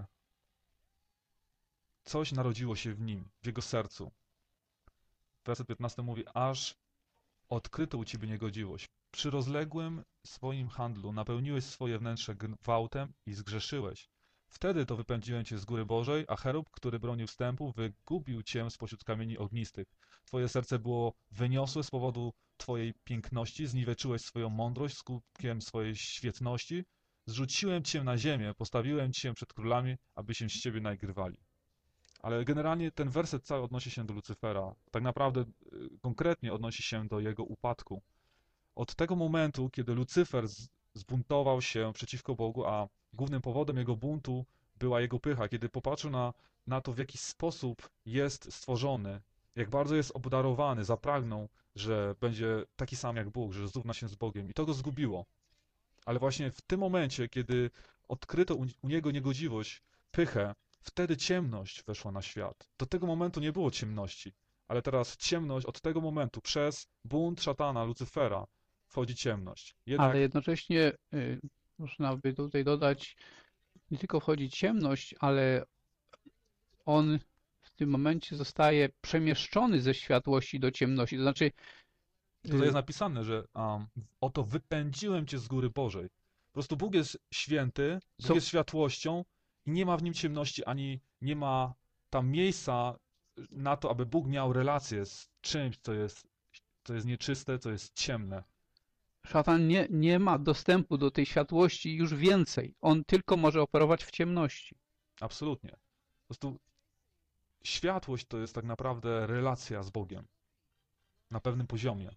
[SPEAKER 16] coś narodziło się w nim, w jego sercu. Werset 15 mówi, aż odkryto u ciebie niegodziwość. Przy rozległym swoim handlu napełniłeś swoje wnętrze gwałtem i zgrzeszyłeś. Wtedy to wypędziłem cię z góry Bożej, a cherub, który bronił wstępu, wygubił cię spośród kamieni ognistych. Twoje serce było wyniosłe z powodu twojej piękności, zniweczyłeś swoją mądrość skutkiem swojej świetności. Zrzuciłem cię na ziemię, postawiłem cię przed królami, aby się z ciebie nagrywali. Ale generalnie ten werset cały odnosi się do Lucyfera. Tak naprawdę konkretnie odnosi się do jego upadku. Od tego momentu, kiedy Lucyfer zbuntował się przeciwko Bogu, a głównym powodem jego buntu była jego pycha, kiedy popatrzył na to, w jaki sposób jest stworzony, jak bardzo jest obdarowany, zapragnął, że będzie taki sam jak Bóg, że zrówna się z Bogiem. I to go zgubiło. Ale właśnie w tym momencie, kiedy odkryto u niego niegodziwość, pychę, wtedy ciemność weszła na świat. Do tego momentu nie było ciemności, ale teraz ciemność od tego momentu, przez bunt szatana, Lucyfera, wchodzi ciemność.
[SPEAKER 3] Ale jednocześnie można by tutaj dodać, nie tylko wchodzi ciemność, ale on w tym momencie zostaje przemieszczony ze światłości do ciemności. To znaczy...
[SPEAKER 16] Tutaj jest napisane, że oto wypędziłem cię z góry Bożej. Po prostu Bóg jest święty, Bóg jest światłością i nie ma w nim ciemności, ani nie ma tam miejsca na to, aby Bóg miał relację z czymś, co jest nieczyste, co jest ciemne.
[SPEAKER 3] Szatan nie ma dostępu do tej światłości już więcej. On tylko może operować w ciemności.
[SPEAKER 16] Absolutnie. Po prostu światłość to jest tak naprawdę relacja z Bogiem na pewnym poziomie.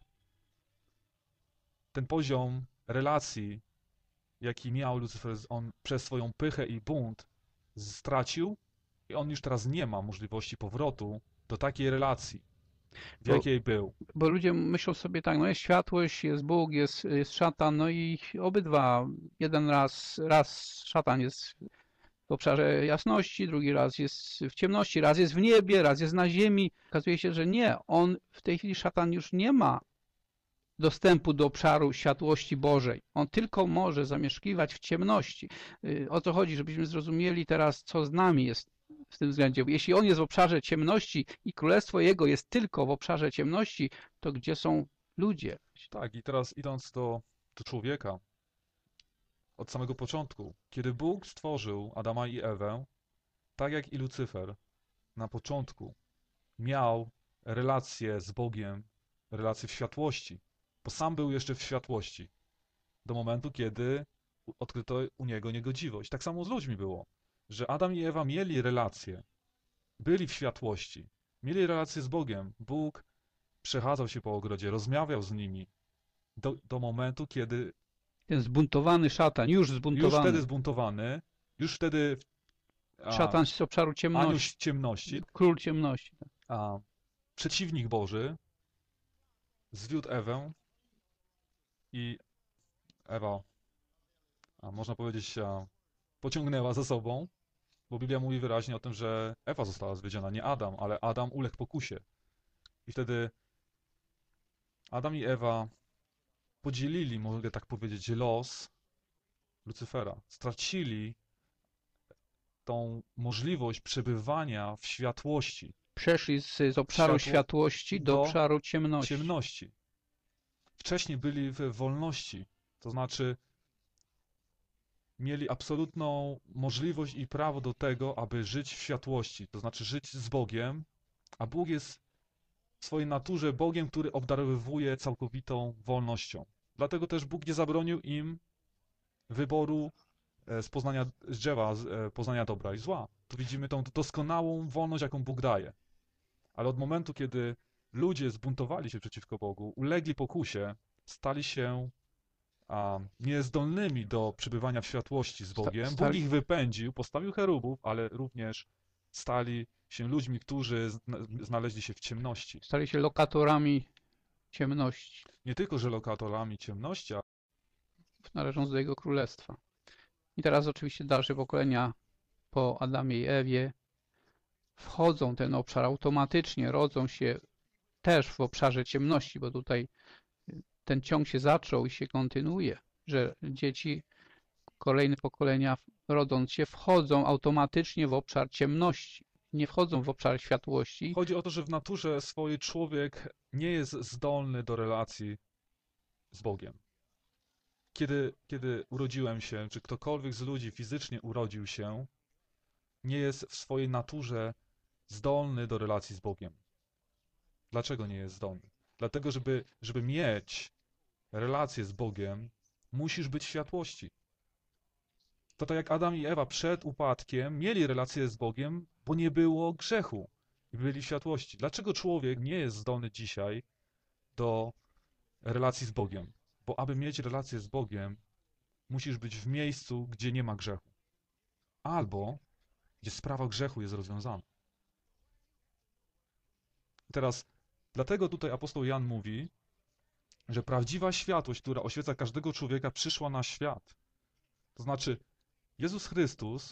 [SPEAKER 16] Ten poziom relacji, jaki miał Lucyfer, on przez swoją pychę i bunt stracił i on już teraz nie ma możliwości powrotu do takiej relacji, w jakiej był.
[SPEAKER 3] Bo ludzie myślą sobie tak, no jest światłość, jest Bóg, jest szatan, no i obydwa, raz szatan jest w obszarze jasności, drugi raz jest w ciemności, raz jest w niebie, raz jest na ziemi. Okazuje się, że nie, on w tej chwili szatan już nie ma dostępu do obszaru światłości Bożej. On tylko może zamieszkiwać w ciemności. O co chodzi, żebyśmy zrozumieli teraz, co z nami jest w tym względzie. Jeśli on jest w obszarze ciemności i królestwo jego jest tylko w obszarze ciemności, to gdzie są ludzie?
[SPEAKER 16] Tak, i teraz idąc do człowieka, od samego początku, kiedy Bóg stworzył Adama i Ewę, tak jak i Lucyfer na początku miał relację z Bogiem, relację w światłości, bo sam był jeszcze w światłości, do momentu, kiedy odkryto u niego niegodziwość. Tak samo z ludźmi było, że Adam i Ewa mieli relacje, byli w światłości, mieli relacje z Bogiem. Bóg przechadzał się po ogrodzie, rozmawiał z nimi do momentu, kiedy
[SPEAKER 3] ten zbuntowany szatan, już
[SPEAKER 16] wtedy zbuntowany, już wtedy
[SPEAKER 3] szatan z obszaru ciemności,
[SPEAKER 16] anioł ciemności,
[SPEAKER 3] król ciemności,
[SPEAKER 16] przeciwnik Boży zwiódł Ewę i Ewa, można powiedzieć, pociągnęła za sobą, bo Biblia mówi wyraźnie o tym, że Ewa została zwiedziona, nie Adam, ale Adam uległ pokusie. I wtedy Adam i Ewa podzielili, mogę tak powiedzieć, los Lucyfera. Stracili tą możliwość przebywania w światłości.
[SPEAKER 3] Przeszli z obszaru światłości do obszaru ciemności.
[SPEAKER 16] Wcześniej byli w wolności, to znaczy mieli absolutną możliwość i prawo do tego, aby żyć w światłości, to znaczy żyć z Bogiem, a Bóg jest w swojej naturze Bogiem, który obdarowuje całkowitą wolnością. Dlatego też Bóg nie zabronił im wyboru z drzewa poznania dobra i zła. Tu widzimy tą doskonałą wolność, jaką Bóg daje. Ale od momentu, kiedy ludzie zbuntowali się przeciwko Bogu, ulegli pokusie, stali się niezdolnymi do przebywania w światłości z Bogiem. Bóg ich wypędził, postawił cherubów, ale również stali się ludźmi, którzy znaleźli się w ciemności.
[SPEAKER 3] Stali się lokatorami ciemności.
[SPEAKER 16] Nie tylko, że lokatorami ciemności, ale
[SPEAKER 3] należąc do Jego Królestwa. I teraz oczywiście dalsze pokolenia po Adamie i Ewie wchodzą w ten obszar automatycznie, rodzą się też w obszarze ciemności, bo tutaj ten ciąg się zaczął i się kontynuuje, że dzieci, kolejne pokolenia rodząc się, wchodzą automatycznie w obszar ciemności, nie wchodzą w obszar światłości.
[SPEAKER 16] Chodzi o to, że w naturze swojej człowiek nie jest zdolny do relacji z Bogiem. Kiedy urodziłem się, czy ktokolwiek z ludzi fizycznie urodził się, nie jest w swojej naturze zdolny do relacji z Bogiem. Dlaczego nie jest zdolny? Dlatego, żeby mieć relację z Bogiem, musisz być w światłości. To tak jak Adam i Ewa przed upadkiem mieli relację z Bogiem, bo nie było grzechu i byli w światłości. Dlaczego człowiek nie jest zdolny dzisiaj do relacji z Bogiem? Bo aby mieć relację z Bogiem, musisz być w miejscu, gdzie nie ma grzechu. Albo gdzie sprawa grzechu jest rozwiązana. I teraz, dlatego tutaj apostoł Jan mówi, że prawdziwa światłość, która oświeca każdego człowieka, przyszła na świat. To znaczy, Jezus Chrystus,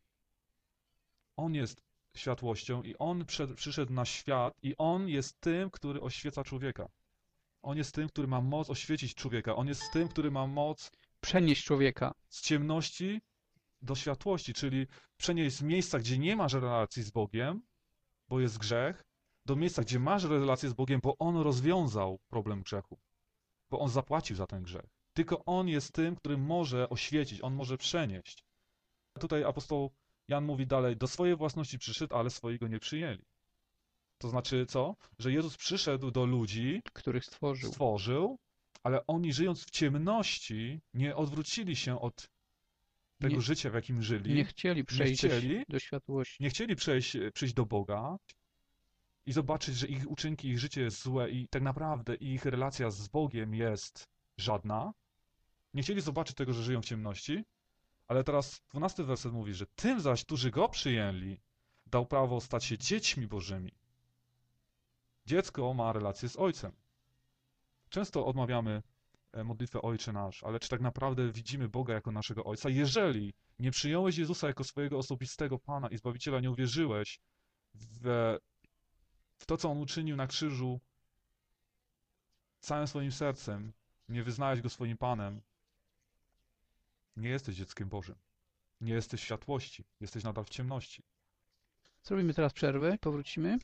[SPEAKER 16] On jest światłością i On przyszedł na świat i On jest tym, który oświeca człowieka. On jest tym, który ma moc oświecić człowieka. On jest tym, który ma moc
[SPEAKER 3] przenieść człowieka
[SPEAKER 16] z ciemności do światłości, czyli przenieść z miejsca, gdzie nie masz relacji z Bogiem, bo jest grzech, do miejsca, gdzie masz relację z Bogiem, bo On rozwiązał problem grzechu, bo On zapłacił za ten grzech. Tylko On jest tym, który może oświecić, On może przenieść. Tutaj apostoł Jan mówi dalej, do swojej własności przyszedł, ale swoi go nie przyjęli. To znaczy co? Że Jezus przyszedł do ludzi,
[SPEAKER 3] których
[SPEAKER 16] stworzył, ale oni żyjąc w ciemności nie odwrócili się od tego życia, w jakim żyli.
[SPEAKER 3] Nie chcieli przejść do światłości.
[SPEAKER 16] Nie chcieli przyjść do Boga i zobaczyć, że ich uczynki, ich życie jest złe i tak naprawdę ich relacja z Bogiem jest żadna. Nie chcieli zobaczyć tego, że żyją w ciemności, ale teraz 12 werset mówi, że tym zaś, którzy Go przyjęli, dał prawo stać się dziećmi Bożymi. Dziecko ma relację z Ojcem. Często odmawiamy modlitwę Ojcze Nasz, ale czy tak naprawdę widzimy Boga jako naszego Ojca? Jeżeli nie przyjąłeś Jezusa jako swojego osobistego Pana i Zbawiciela, nie uwierzyłeś w to, co On uczynił na krzyżu całym swoim sercem, nie wyznałeś Go swoim Panem, nie jesteś dzieckiem Bożym. Nie jesteś w światłości. Jesteś nadal w ciemności.
[SPEAKER 3] Zrobimy teraz przerwę, powrócimy.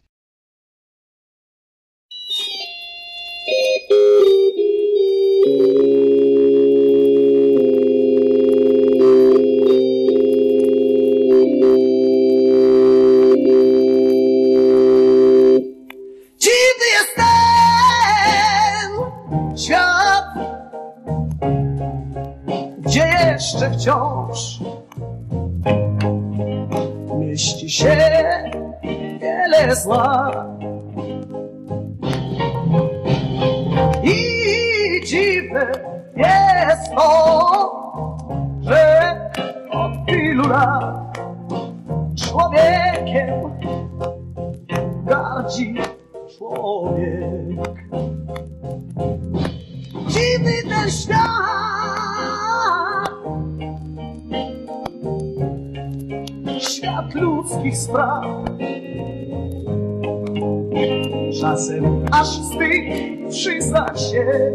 [SPEAKER 4] Dziwny jest ten świat, gdzie jest
[SPEAKER 17] jeszcze wciąż mieści się wiele zła. I dziwne jest to, że od tylu lat człowiekiem gardzi człowiek. Dziwny ten świat, świat ludzkich spraw. Czasem aż wstyd przyznać się,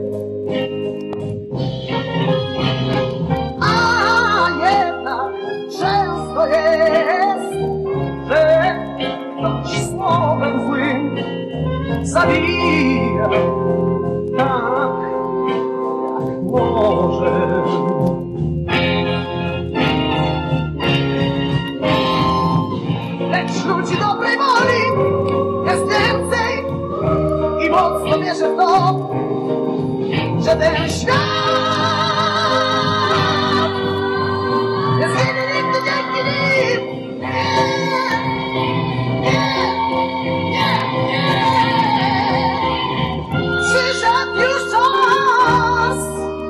[SPEAKER 17] a jednak często jest, że ktoś słowem złym zabija tak, jak może. Lecz ludzi dobrej woli jest więcej i mocno wierzę w to, że ten świat jest inny nigdy dzięki nim. Przyszedł już czas,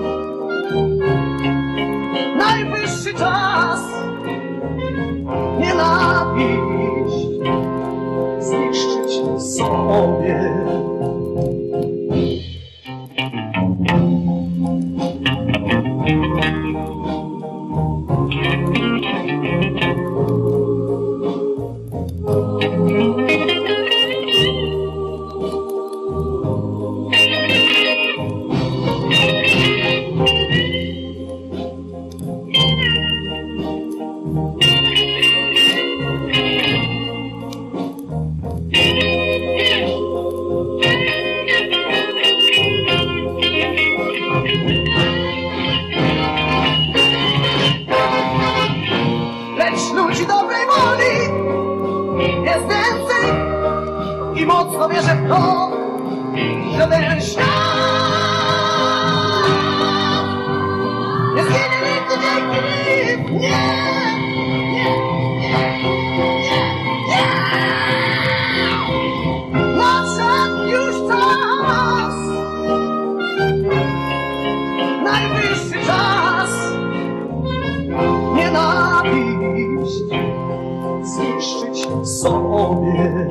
[SPEAKER 17] najwyższy czas nienawiść zniszczyć sobie. Lecz ludzi dobrej woli jest więcej i mocno wierzę w to, że ten świat jest inny nigdy dzięki nim. Nadszedł już czas, najwyższy czas nienawiść zniszczyć sobie.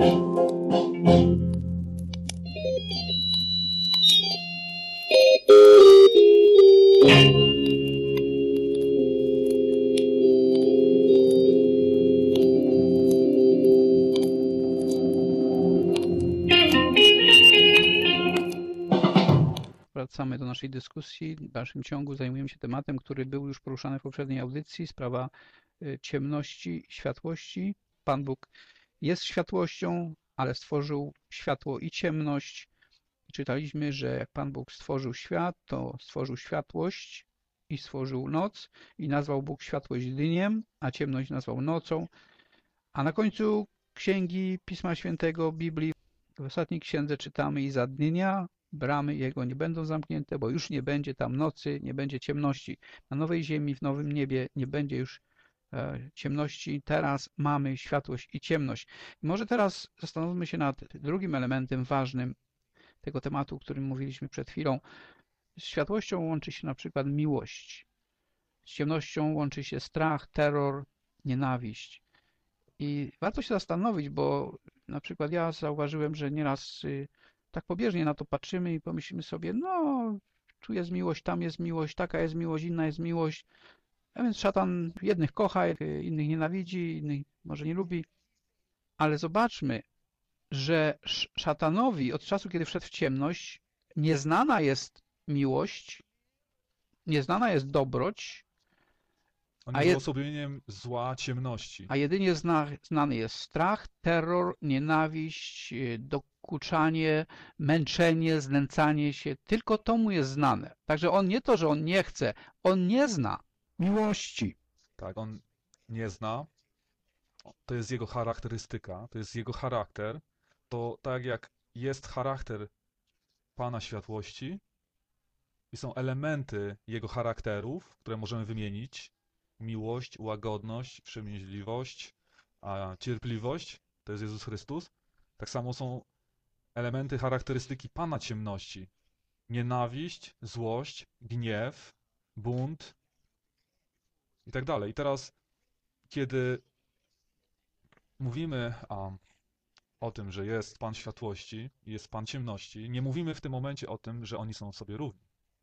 [SPEAKER 3] Wracamy do naszej dyskusji. W dalszym ciągu zajmujemy się tematem, który był już poruszany w poprzedniej audycji, sprawa ciemności i światłości. Pan Bóg jest światłością, ale stworzył światło i ciemność. Czytaliśmy, że jak Pan Bóg stworzył świat, to stworzył światłość i stworzył noc i nazwał Bóg światłość dniem, a ciemność nazwał nocą. A na końcu księgi Pisma Świętego, Biblii, w ostatniej księdze czytamy: i za dnia bramy jego nie będą zamknięte, bo już nie będzie tam nocy, nie będzie ciemności. Na nowej ziemi, w nowym niebie nie będzie już ciemności. Teraz mamy światłość i ciemność. I może teraz zastanówmy się nad drugim elementem ważnym tego tematu, o którym mówiliśmy przed chwilą. Z światłością łączy się na przykład miłość. Z ciemnością łączy się strach, terror, nienawiść. I warto się zastanowić, bo na przykład ja zauważyłem, że nieraz tak pobieżnie na to patrzymy i pomyślimy sobie, no tu jest miłość, tam jest miłość, taka jest miłość, inna jest miłość. A więc szatan jednych kocha, innych nienawidzi, innych może nie lubi. Ale zobaczmy, że szatanowi od czasu, kiedy wszedł w ciemność, nieznana jest miłość, nieznana jest dobroć,
[SPEAKER 16] On jest uosobieniem zła, ciemności.
[SPEAKER 3] A jedynie znany jest strach, terror, nienawiść, dokuczanie, męczenie, znęcanie się. Tylko to mu jest znane. Także on nie to, że on nie chce, on nie zna miłości.
[SPEAKER 16] Tak, on nie zna. To jest jego charakterystyka, to jest jego charakter. To tak jak jest charakter Pana Światłości, I są elementy Jego charakterów, które możemy wymienić. Miłość, łagodność, wstrzemięźliwość, cierpliwość, to jest Jezus Chrystus. Tak samo są elementy charakterystyki Pana ciemności. Nienawiść, złość, gniew, bunt i tak dalej. I teraz, kiedy mówimy o tym, że jest Pan światłości i jest Pan ciemności, nie mówimy w tym momencie o tym, że oni są sobie równi.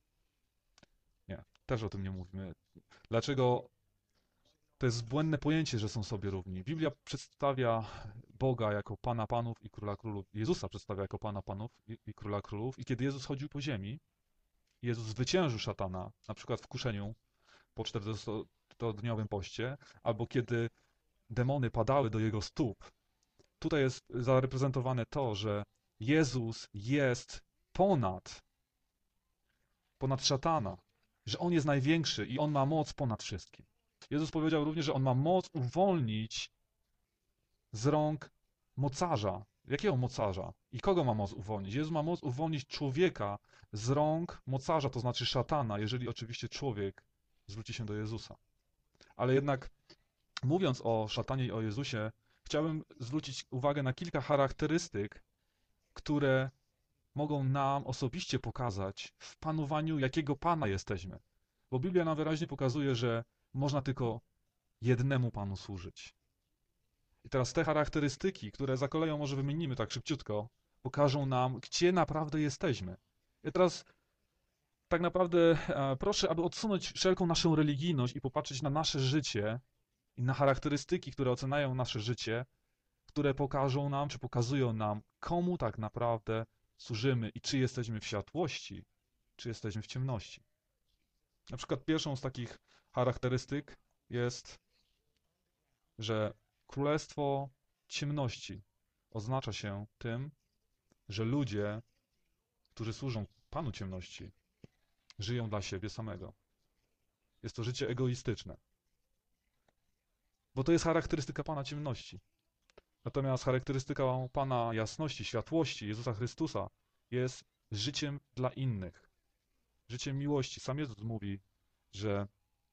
[SPEAKER 16] Nie, też o tym nie mówimy. Dlaczego? To jest błędne pojęcie, że są sobie równi. Biblia przedstawia Boga jako Pana Panów i Króla Królów. Jezusa przedstawia jako Pana Panów i Króla Królów. I kiedy Jezus chodził po ziemi, Jezus zwyciężył szatana, na przykład w kuszeniu po 40-dniowym poście, albo kiedy demony padały do Jego stóp. Tutaj jest zareprezentowane to, że Jezus jest ponad szatana, że On jest największy i On ma moc ponad wszystkim. Jezus powiedział również, że On ma moc uwolnić z rąk mocarza. Jakiego mocarza? I kogo ma moc uwolnić? Jezus ma moc uwolnić człowieka z rąk mocarza, to znaczy szatana, jeżeli oczywiście człowiek zwróci się do Jezusa. Ale jednak mówiąc o szatanie i o Jezusie, chciałbym zwrócić uwagę na kilka charakterystyk, które mogą nam osobiście pokazać w panowaniu, jakiego Pana jesteśmy. Bo Biblia nam wyraźnie pokazuje, że można tylko jednemu Panu służyć. I teraz te charakterystyki, które za koleją może wymienimy tak szybciutko, pokażą nam, gdzie naprawdę jesteśmy. I teraz tak naprawdę proszę, aby odsunąć wszelką naszą religijność i popatrzeć na nasze życie i na charakterystyki, które oceniają nasze życie, które pokażą nam, czy pokazują nam, komu tak naprawdę służymy i czy jesteśmy w światłości, czy jesteśmy w ciemności. Na przykład pierwszą z takich charakterystyk jest, że królestwo ciemności oznacza się tym, że ludzie, którzy służą Panu ciemności, żyją dla siebie samego. Jest to życie egoistyczne. Bo to jest charakterystyka Pana ciemności. Natomiast charakterystyką Pana jasności, światłości, Jezusa Chrystusa jest życiem dla innych. Życiem miłości. Sam Jezus mówi, że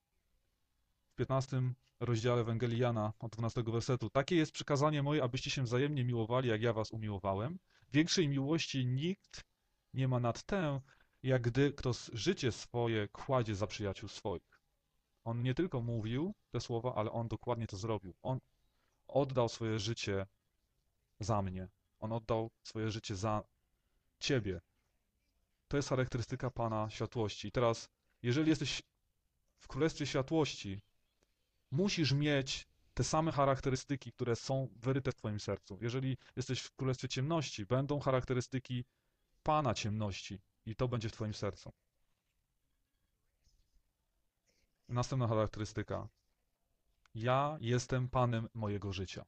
[SPEAKER 16] w 15 rozdziale Ewangelii Jana od 12 wersetu: takie jest przykazanie moje, abyście się wzajemnie miłowali, jak ja was umiłowałem. Większej miłości nikt nie ma nad tę, jak gdy kto życie swoje kładzie za przyjaciół swoich. On nie tylko mówił te słowa, ale on dokładnie to zrobił. On oddał swoje życie za mnie. On oddał swoje życie za ciebie. To jest charakterystyka Pana światłości. I teraz, jeżeli jesteś w Królestwie Światłości, musisz mieć te same charakterystyki, które są wyryte w twoim sercu. Jeżeli jesteś w Królestwie Ciemności, będą charakterystyki Pana ciemności i to będzie w twoim sercu. Następna charakterystyka. Ja jestem Panem mojego życia.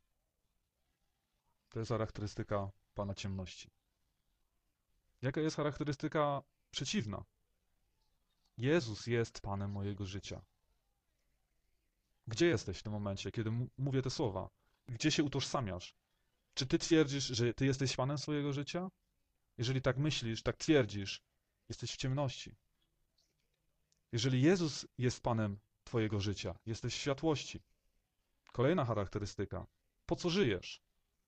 [SPEAKER 16] To jest charakterystyka Pana ciemności. Jaka jest charakterystyka przeciwna? Jezus jest Panem mojego życia. Gdzie jesteś w tym momencie, kiedy mówię te słowa? Gdzie się utożsamiasz? Czy ty twierdzisz, że ty jesteś Panem swojego życia? Jeżeli tak myślisz, tak twierdzisz, jesteś w ciemności. Jeżeli Jezus jest Panem twojego życia, jesteś w światłości. Kolejna charakterystyka. Po co żyjesz?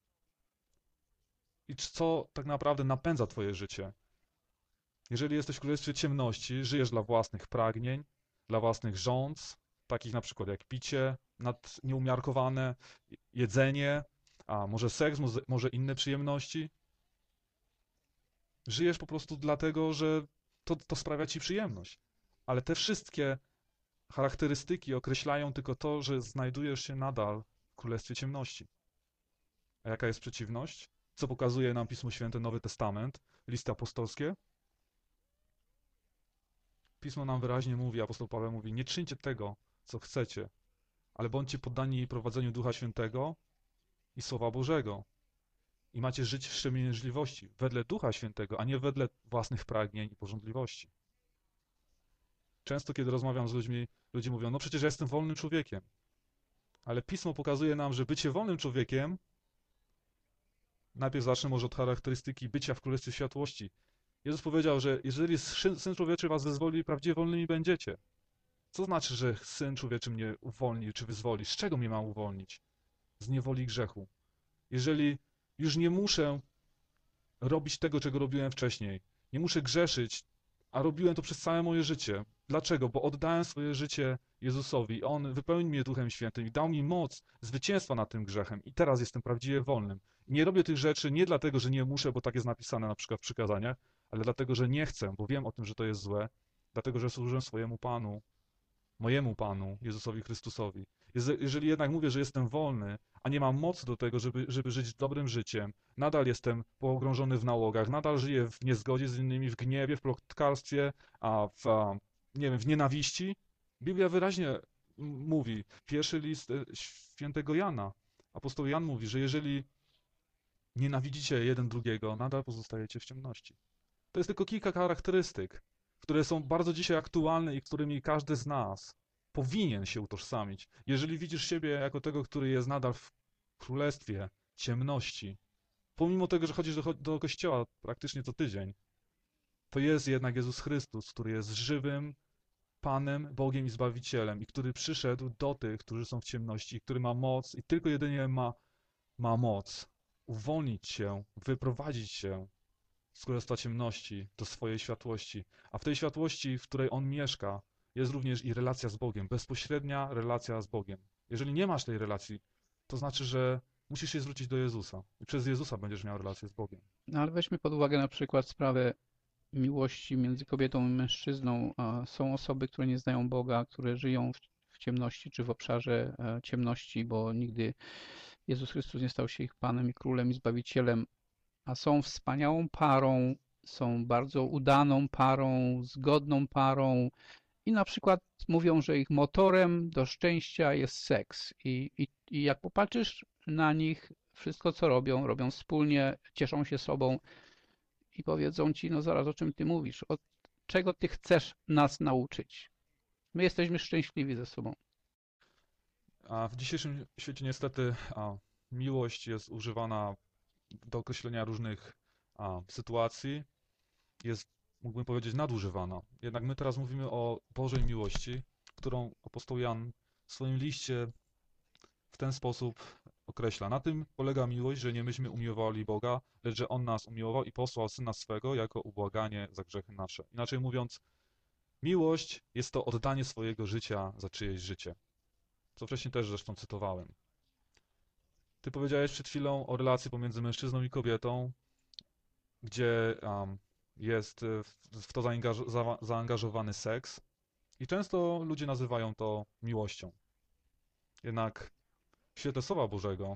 [SPEAKER 16] I co tak naprawdę napędza twoje życie? Jeżeli jesteś w Królestwie Ciemności, żyjesz dla własnych pragnień, dla własnych rządz, takich na przykład jak picie nieumiarkowane, jedzenie, a może seks, może inne przyjemności. Żyjesz po prostu dlatego, że to sprawia ci przyjemność. Ale te wszystkie charakterystyki określają tylko to, że znajdujesz się nadal w Królestwie Ciemności. A jaka jest przeciwność? Co pokazuje nam Pismo Święte, Nowy Testament, listy apostolskie? Pismo nam wyraźnie mówi, apostoł Paweł mówi: nie czyńcie tego, co chcecie, ale bądźcie poddani prowadzeniu Ducha Świętego i Słowa Bożego. I macie żyć w wstrzemięźliwości, wedle Ducha Świętego, a nie wedle własnych pragnień i pożądliwości. Często, kiedy rozmawiam z ludźmi, ludzie mówią: no przecież ja jestem wolnym człowiekiem. Ale Pismo pokazuje nam, że bycie wolnym człowiekiem, najpierw zacznę może od charakterystyki bycia w Królestwie Światłości. Jezus powiedział, że jeżeli Syn Człowieczy was wyzwoli, prawdziwie wolnymi będziecie. Co znaczy, że Syn Człowieczy mnie uwolni czy wyzwoli? Z czego mnie ma uwolnić? Z niewoli grzechu. Jeżeli już nie muszę robić tego, czego robiłem wcześniej, nie muszę grzeszyć, a robiłem to przez całe moje życie. Dlaczego? Bo oddałem swoje życie Jezusowi. On wypełnił mnie Duchem Świętym i dał mi moc zwycięstwa nad tym grzechem. I teraz jestem prawdziwie wolnym. I nie robię tych rzeczy nie dlatego, że nie muszę, bo tak jest napisane na przykład w przykazaniach, ale dlatego, że nie chcę, bo wiem o tym, że to jest złe, dlatego, że służę swojemu Panu, mojemu Panu, Jezusowi Chrystusowi. Jeżeli jednak mówię, że jestem wolny, a nie mam mocy do tego, żeby żyć dobrym życiem, nadal jestem pogrążony w nałogach, nadal żyję w niezgodzie z innymi, w gniewie, w plotkarstwie, nie wiem, w nienawiści. Biblia wyraźnie mówi, pierwszy list świętego Jana, apostoł Jan mówi, że jeżeli nienawidzicie jeden drugiego, nadal pozostajecie w ciemności. To jest tylko kilka charakterystyk, które są bardzo dzisiaj aktualne i którymi każdy z nas powinien się utożsamić. Jeżeli widzisz siebie jako tego, który jest nadal w królestwie ciemności, pomimo tego, że chodzisz do kościoła praktycznie co tydzień, to jest jednak Jezus Chrystus, który jest żywym Panem, Bogiem i Zbawicielem i który przyszedł do tych, którzy są w ciemności, i który ma moc i tylko jedynie ma moc uwolnić się, wyprowadzić się z królestwa ciemności do swojej światłości. A w tej światłości, w której On mieszka, jest również i relacja z Bogiem, bezpośrednia relacja z Bogiem. Jeżeli nie masz tej relacji, to znaczy, że musisz się zwrócić do Jezusa i przez Jezusa będziesz miał relację z Bogiem.
[SPEAKER 3] No ale weźmy pod uwagę na przykład sprawę miłości między kobietą i mężczyzną. Są osoby, które nie znają Boga, które żyją w ciemności czy w obszarze ciemności, bo nigdy Jezus Chrystus nie stał się ich Panem i Królem i Zbawicielem, a są wspaniałą parą, są bardzo udaną parą, zgodną parą i na przykład mówią, że ich motorem do szczęścia jest seks. I jak popatrzysz na nich, wszystko co robią wspólnie, cieszą się sobą i powiedzą ci, no zaraz, o czym ty mówisz, od czego ty chcesz nas nauczyć. My jesteśmy szczęśliwi ze sobą.
[SPEAKER 16] A w dzisiejszym świecie niestety miłość jest używana do określenia różnych sytuacji, jest, mógłbym powiedzieć, nadużywana. Jednak my teraz mówimy o Bożej miłości, którą apostoł Jan w swoim liście w ten sposób określa. Na tym polega miłość, że nie myśmy umiłowali Boga, lecz że On nas umiłował i posłał Syna swego jako ubłaganie za grzechy nasze. Inaczej mówiąc, miłość jest to oddanie swojego życia za czyjeś życie, co wcześniej też zresztą cytowałem. Ty powiedziałeś przed chwilą o relacji pomiędzy mężczyzną i kobietą, gdzie jest w to zaangażowany seks i często ludzie nazywają to miłością. Jednak w świetle Słowa Bożego,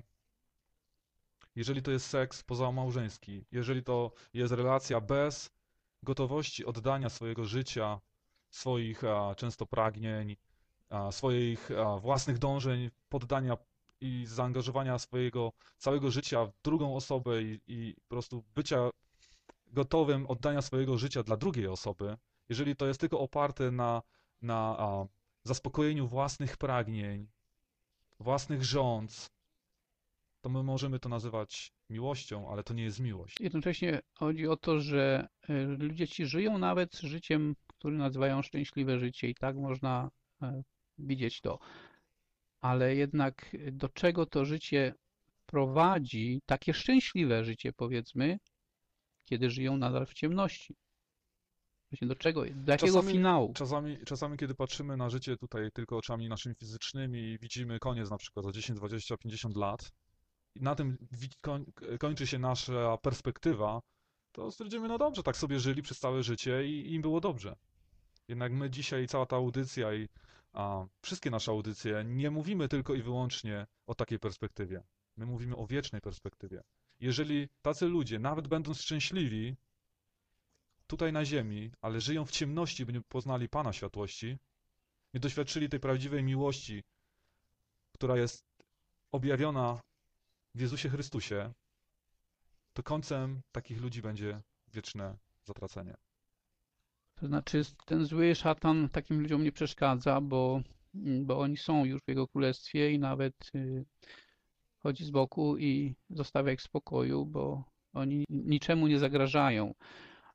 [SPEAKER 16] jeżeli to jest seks pozamałżeński, jeżeli to jest relacja bez gotowości oddania swojego życia, swoich często pragnień, swoich własnych dążeń, poddania i zaangażowania swojego całego życia w drugą osobę i po prostu bycia gotowym oddania swojego życia dla drugiej osoby, jeżeli to jest tylko oparte na zaspokojeniu własnych pragnień, własnych żądz, to my możemy to nazywać miłością, ale to nie jest miłość.
[SPEAKER 3] Jednocześnie chodzi o to, że ludzie ci żyją nawet życiem, które nazywają szczęśliwe życie i tak można widzieć to. Ale jednak do czego to życie prowadzi, takie szczęśliwe życie powiedzmy, kiedy żyją nadal w ciemności? Właśnie do czego? Do jakiego finału?
[SPEAKER 16] Czasami, kiedy patrzymy na życie tutaj tylko oczami naszymi fizycznymi i widzimy koniec na przykład za 10, 20, 50 lat i na tym kończy się nasza perspektywa, to stwierdzimy, no dobrze, tak sobie żyli przez całe życie i im było dobrze. Jednak my dzisiaj, cała ta audycja i wszystkie nasze audycje, nie mówimy tylko i wyłącznie o takiej perspektywie. My mówimy o wiecznej perspektywie. Jeżeli tacy ludzie, nawet będąc szczęśliwi tutaj na ziemi, ale żyją w ciemności, by nie poznali Pana światłości, nie doświadczyli tej prawdziwej miłości, która jest objawiona w Jezusie Chrystusie, to końcem takich ludzi będzie wieczne zatracenie.
[SPEAKER 3] To znaczy ten zły szatan takim ludziom nie przeszkadza, bo oni są już w Jego Królestwie i nawet chodzi z boku i zostawia ich w spokoju, bo oni niczemu nie zagrażają.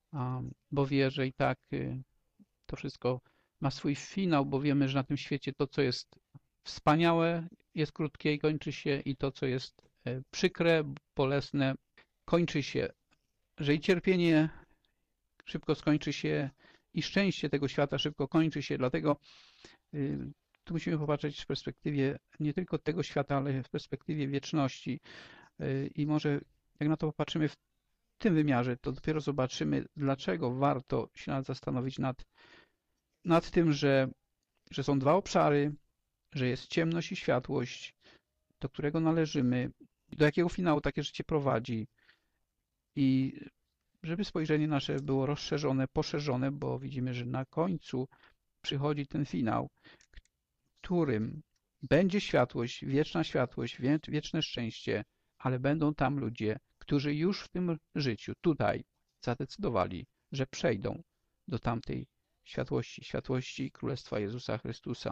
[SPEAKER 3] bo wie, że i tak to wszystko ma swój finał, bo wiemy, że na tym świecie to, co jest wspaniałe, jest krótkie i kończy się, i to, co jest przykre, bolesne, kończy się, że i cierpienie szybko skończy się, i szczęście tego świata szybko kończy się. Dlatego tu musimy popatrzeć w perspektywie nie tylko tego świata, ale w perspektywie wieczności. I może jak na to popatrzymy w tym wymiarze, to dopiero zobaczymy, dlaczego warto się zastanowić nad tym, że są dwa obszary, że jest ciemność i światłość, do którego należymy, do jakiego finału takie życie prowadzi, i żeby spojrzenie nasze było rozszerzone, poszerzone, bo widzimy, że na końcu przychodzi ten finał, którym będzie światłość, wieczne szczęście, ale będą tam ludzie, którzy już w tym życiu, tutaj, zadecydowali, że przejdą do tamtej światłości Królestwa Jezusa Chrystusa.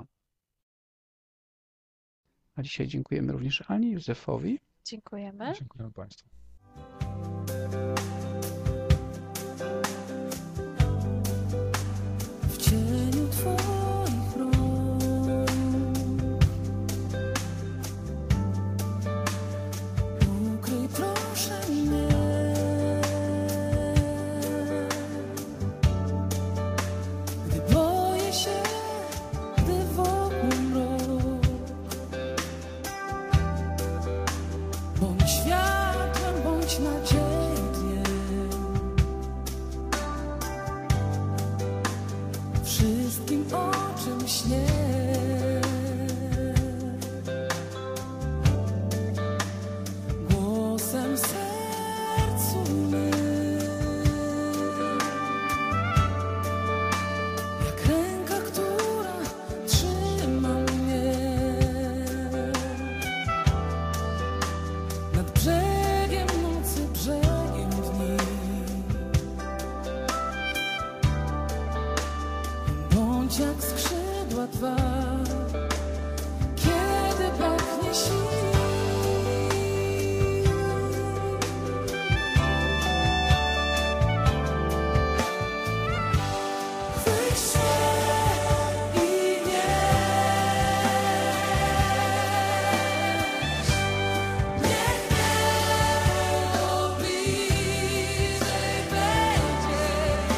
[SPEAKER 3] A dzisiaj dziękujemy również Ani, Józefowi.
[SPEAKER 15] Dziękujemy.
[SPEAKER 16] Dziękujemy Państwu.
[SPEAKER 8] W cieniu Twoich rąk ukryj proszę mnie, gdy boję się, gdy wokół mrok. Bądź światłem, bądź nadzieją wszystkim, o czym śnię. Głosem w sercu mym, jak ręka, która trzyma mnie nad brzegiem nocy, brzegiem dni. Bądź jak skrzydła Twa, kiedy braknie sił. Chwyć się i niech niebo bliżej będzie.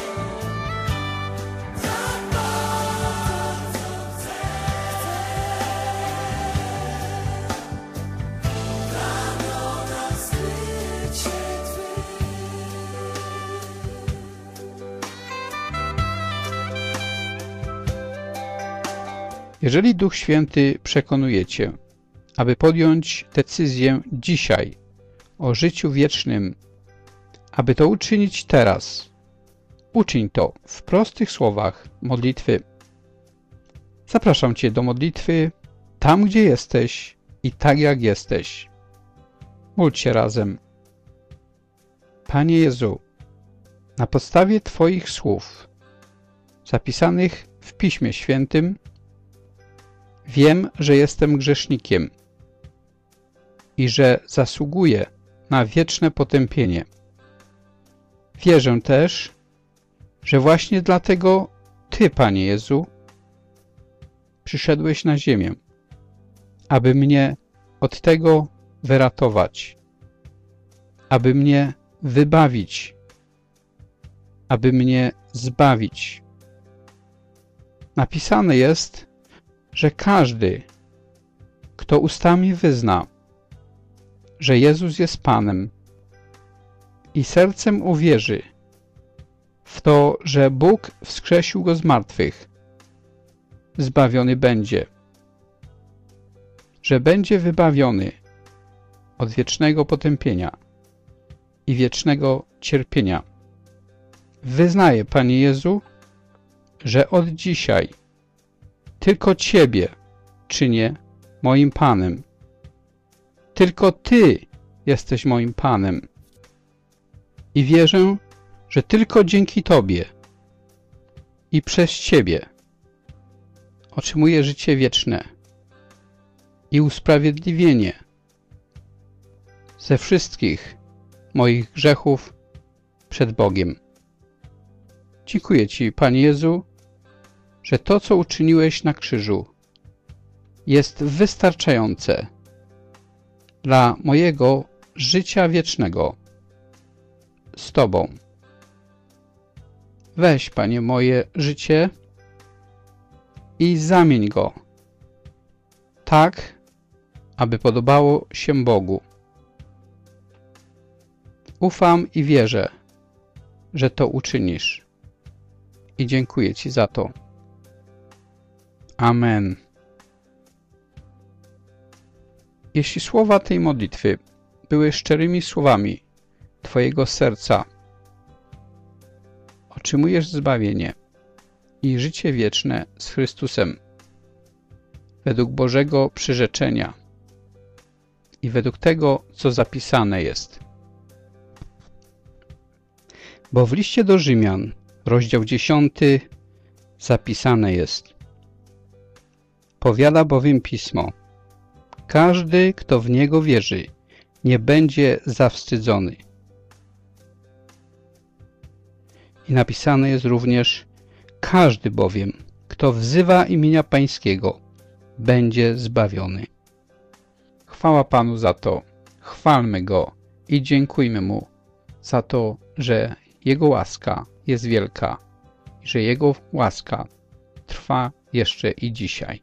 [SPEAKER 3] Jeżeli Duch Święty przekonuje Cię, aby podjąć decyzję dzisiaj o życiu wiecznym, aby to uczynić teraz, uczyń to w prostych słowach modlitwy. Zapraszam Cię do modlitwy tam, gdzie jesteś i tak, jak jesteś. Módl się razem. Panie Jezu, na podstawie Twoich słów zapisanych w Piśmie Świętym, wiem, że jestem grzesznikiem i że zasługuję na wieczne potępienie. Wierzę też, że właśnie dlatego Ty, Panie Jezu, przyszedłeś na ziemię, aby mnie od tego wyratować, aby mnie wybawić, aby mnie zbawić. Napisane jest, że każdy, kto ustami wyzna, że Jezus jest Panem i sercem uwierzy w to, że Bóg wskrzesił Go z martwych, zbawiony będzie, że będzie wybawiony od wiecznego potępienia i wiecznego cierpienia. Wyznaję, Panie Jezu, że od dzisiaj tylko Ciebie czynię moim Panem. Tylko Ty jesteś moim Panem. I wierzę, że tylko dzięki Tobie i przez Ciebie otrzymuję życie wieczne i usprawiedliwienie ze wszystkich moich grzechów przed Bogiem. Dziękuję Ci, Panie Jezu, że to, co uczyniłeś na krzyżu, jest wystarczające dla mojego życia wiecznego z Tobą. Weź, Panie, moje życie i zamień go tak, aby podobało się Bogu. Ufam i wierzę, że to uczynisz. I dziękuję Ci za to. Amen. Jeśli słowa tej modlitwy były szczerymi słowami Twojego serca, otrzymujesz zbawienie i życie wieczne z Chrystusem według Bożego przyrzeczenia i według tego, co zapisane jest. Bo w liście do Rzymian, rozdział 10, zapisane jest: powiada bowiem Pismo: każdy, kto w Niego wierzy, nie będzie zawstydzony. I napisane jest również: każdy bowiem, kto wzywa imienia Pańskiego, będzie zbawiony. Chwała Panu za to, chwalmy Go i dziękujmy Mu za to, że Jego łaska jest wielka i że Jego łaska trwa jeszcze i dzisiaj.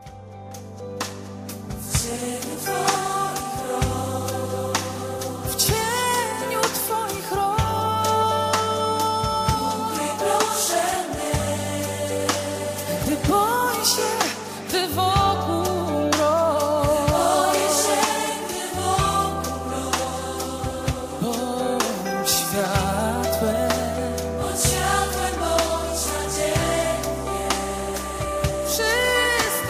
[SPEAKER 4] W cieniu Twoich rąk ukryj proszę mnie, gdy boję się, gdy wokół mrok. Boję się, gdy wokół mrok. Bądź światłem, bądź nadzieję. Wszystko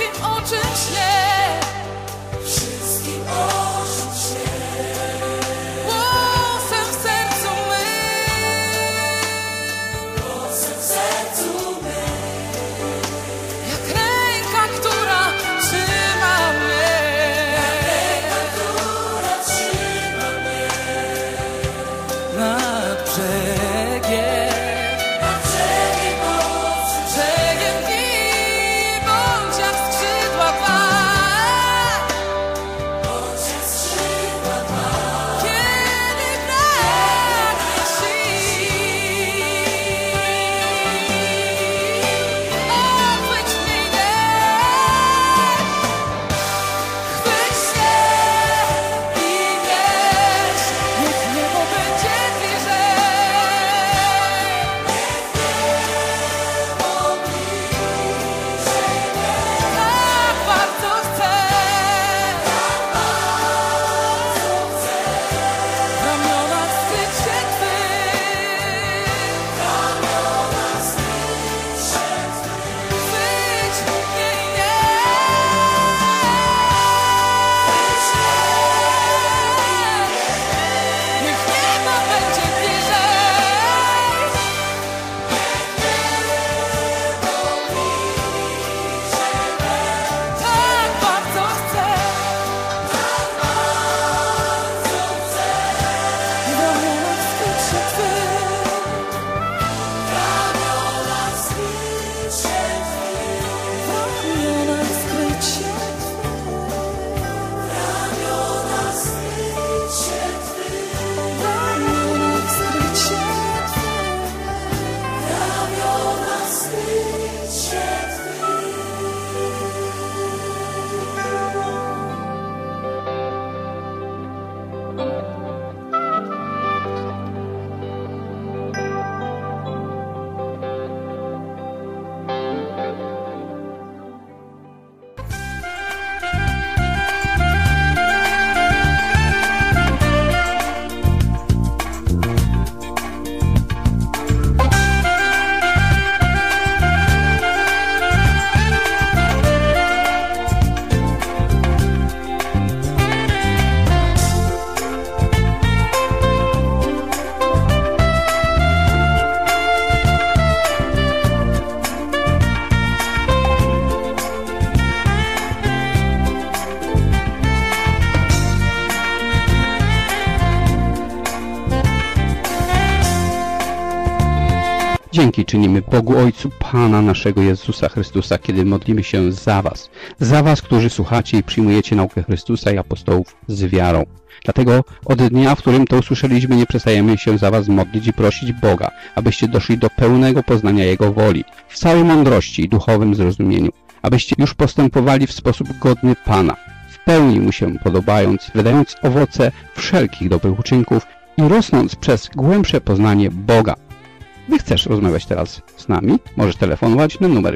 [SPEAKER 3] Dzięki czynimy Bogu Ojcu Pana naszego Jezusa Chrystusa, kiedy modlimy się za was, którzy słuchacie i przyjmujecie naukę Chrystusa i apostołów z wiarą. Dlatego od dnia, w którym to usłyszeliśmy, nie przestajemy się za was modlić i prosić Boga, abyście doszli do pełnego poznania Jego woli, w całej mądrości i duchowym zrozumieniu, abyście już postępowali w sposób godny Pana, w pełni Mu się podobając, wydając owoce wszelkich dobrych uczynków i rosnąc przez głębsze poznanie Boga. Gdy chcesz rozmawiać teraz z nami, możesz telefonować na numer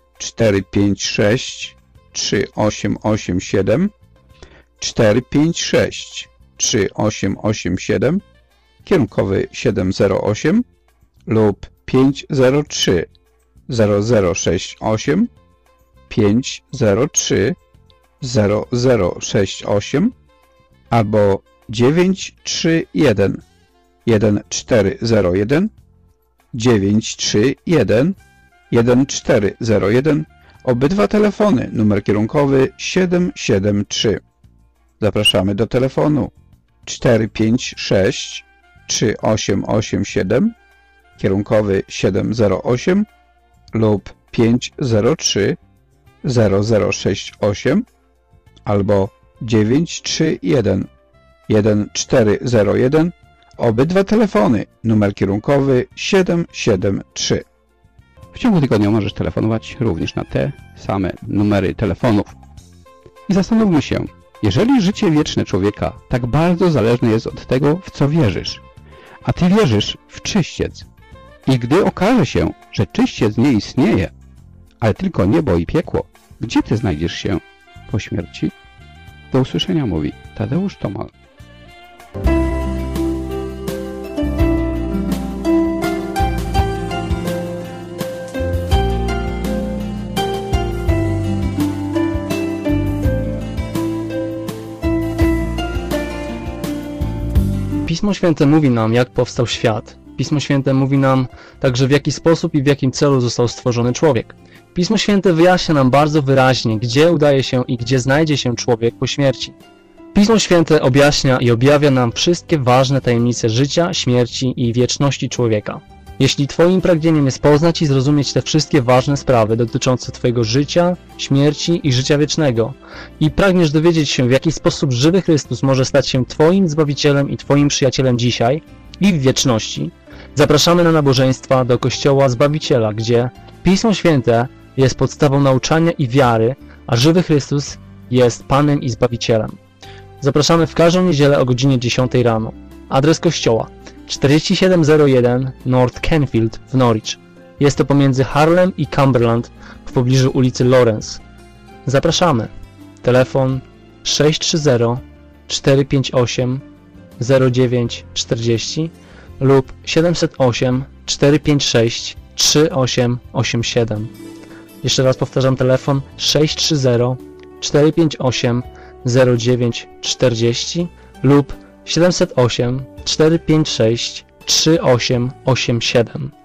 [SPEAKER 3] 456 3887 456 3887, kierunkowy 708 lub 503 0068 503 0068 albo 931 1401 931 1401. Obydwa telefony, numer kierunkowy 773. Zapraszamy do telefonu 456 3887, kierunkowy 708 lub 503 0068 albo 931 1401. Obydwa telefony, numer kierunkowy 773. W ciągu tygodnia możesz telefonować również na te same numery telefonów. I zastanówmy się, jeżeli życie wieczne człowieka tak bardzo zależne jest od tego, w co wierzysz, a ty wierzysz w czyściec, i gdy okaże się, że czyściec nie istnieje, ale tylko niebo i piekło, gdzie ty znajdziesz się po śmierci? Do usłyszenia, mówi Tadeusz Tomal.
[SPEAKER 18] Pismo Święte mówi nam, jak powstał świat. Pismo Święte mówi nam także, w jaki sposób i w jakim celu został stworzony człowiek. Pismo Święte wyjaśnia nam bardzo wyraźnie, gdzie udaje się i gdzie znajdzie się człowiek po śmierci. Pismo Święte objaśnia i objawia nam wszystkie ważne tajemnice życia, śmierci i wieczności człowieka. Jeśli Twoim pragnieniem jest poznać i zrozumieć te wszystkie ważne sprawy dotyczące Twojego życia, śmierci i życia wiecznego i pragniesz dowiedzieć się, w jaki sposób żywy Chrystus może stać się Twoim Zbawicielem i Twoim przyjacielem dzisiaj i w wieczności, zapraszamy na nabożeństwa do Kościoła Zbawiciela, gdzie Pismo Święte jest podstawą nauczania i wiary, a żywy Chrystus jest Panem i Zbawicielem. Zapraszamy w każdą niedzielę o godzinie 10 rano. Adres kościoła 4701 North Canfield w Norwich. Jest to pomiędzy Harlem i Cumberland w pobliżu ulicy Lawrence. Zapraszamy. Telefon 630 458 0940 lub 708 456 3887. Jeszcze raz powtarzam, telefon 630 458 0940 lub 708 456 3887.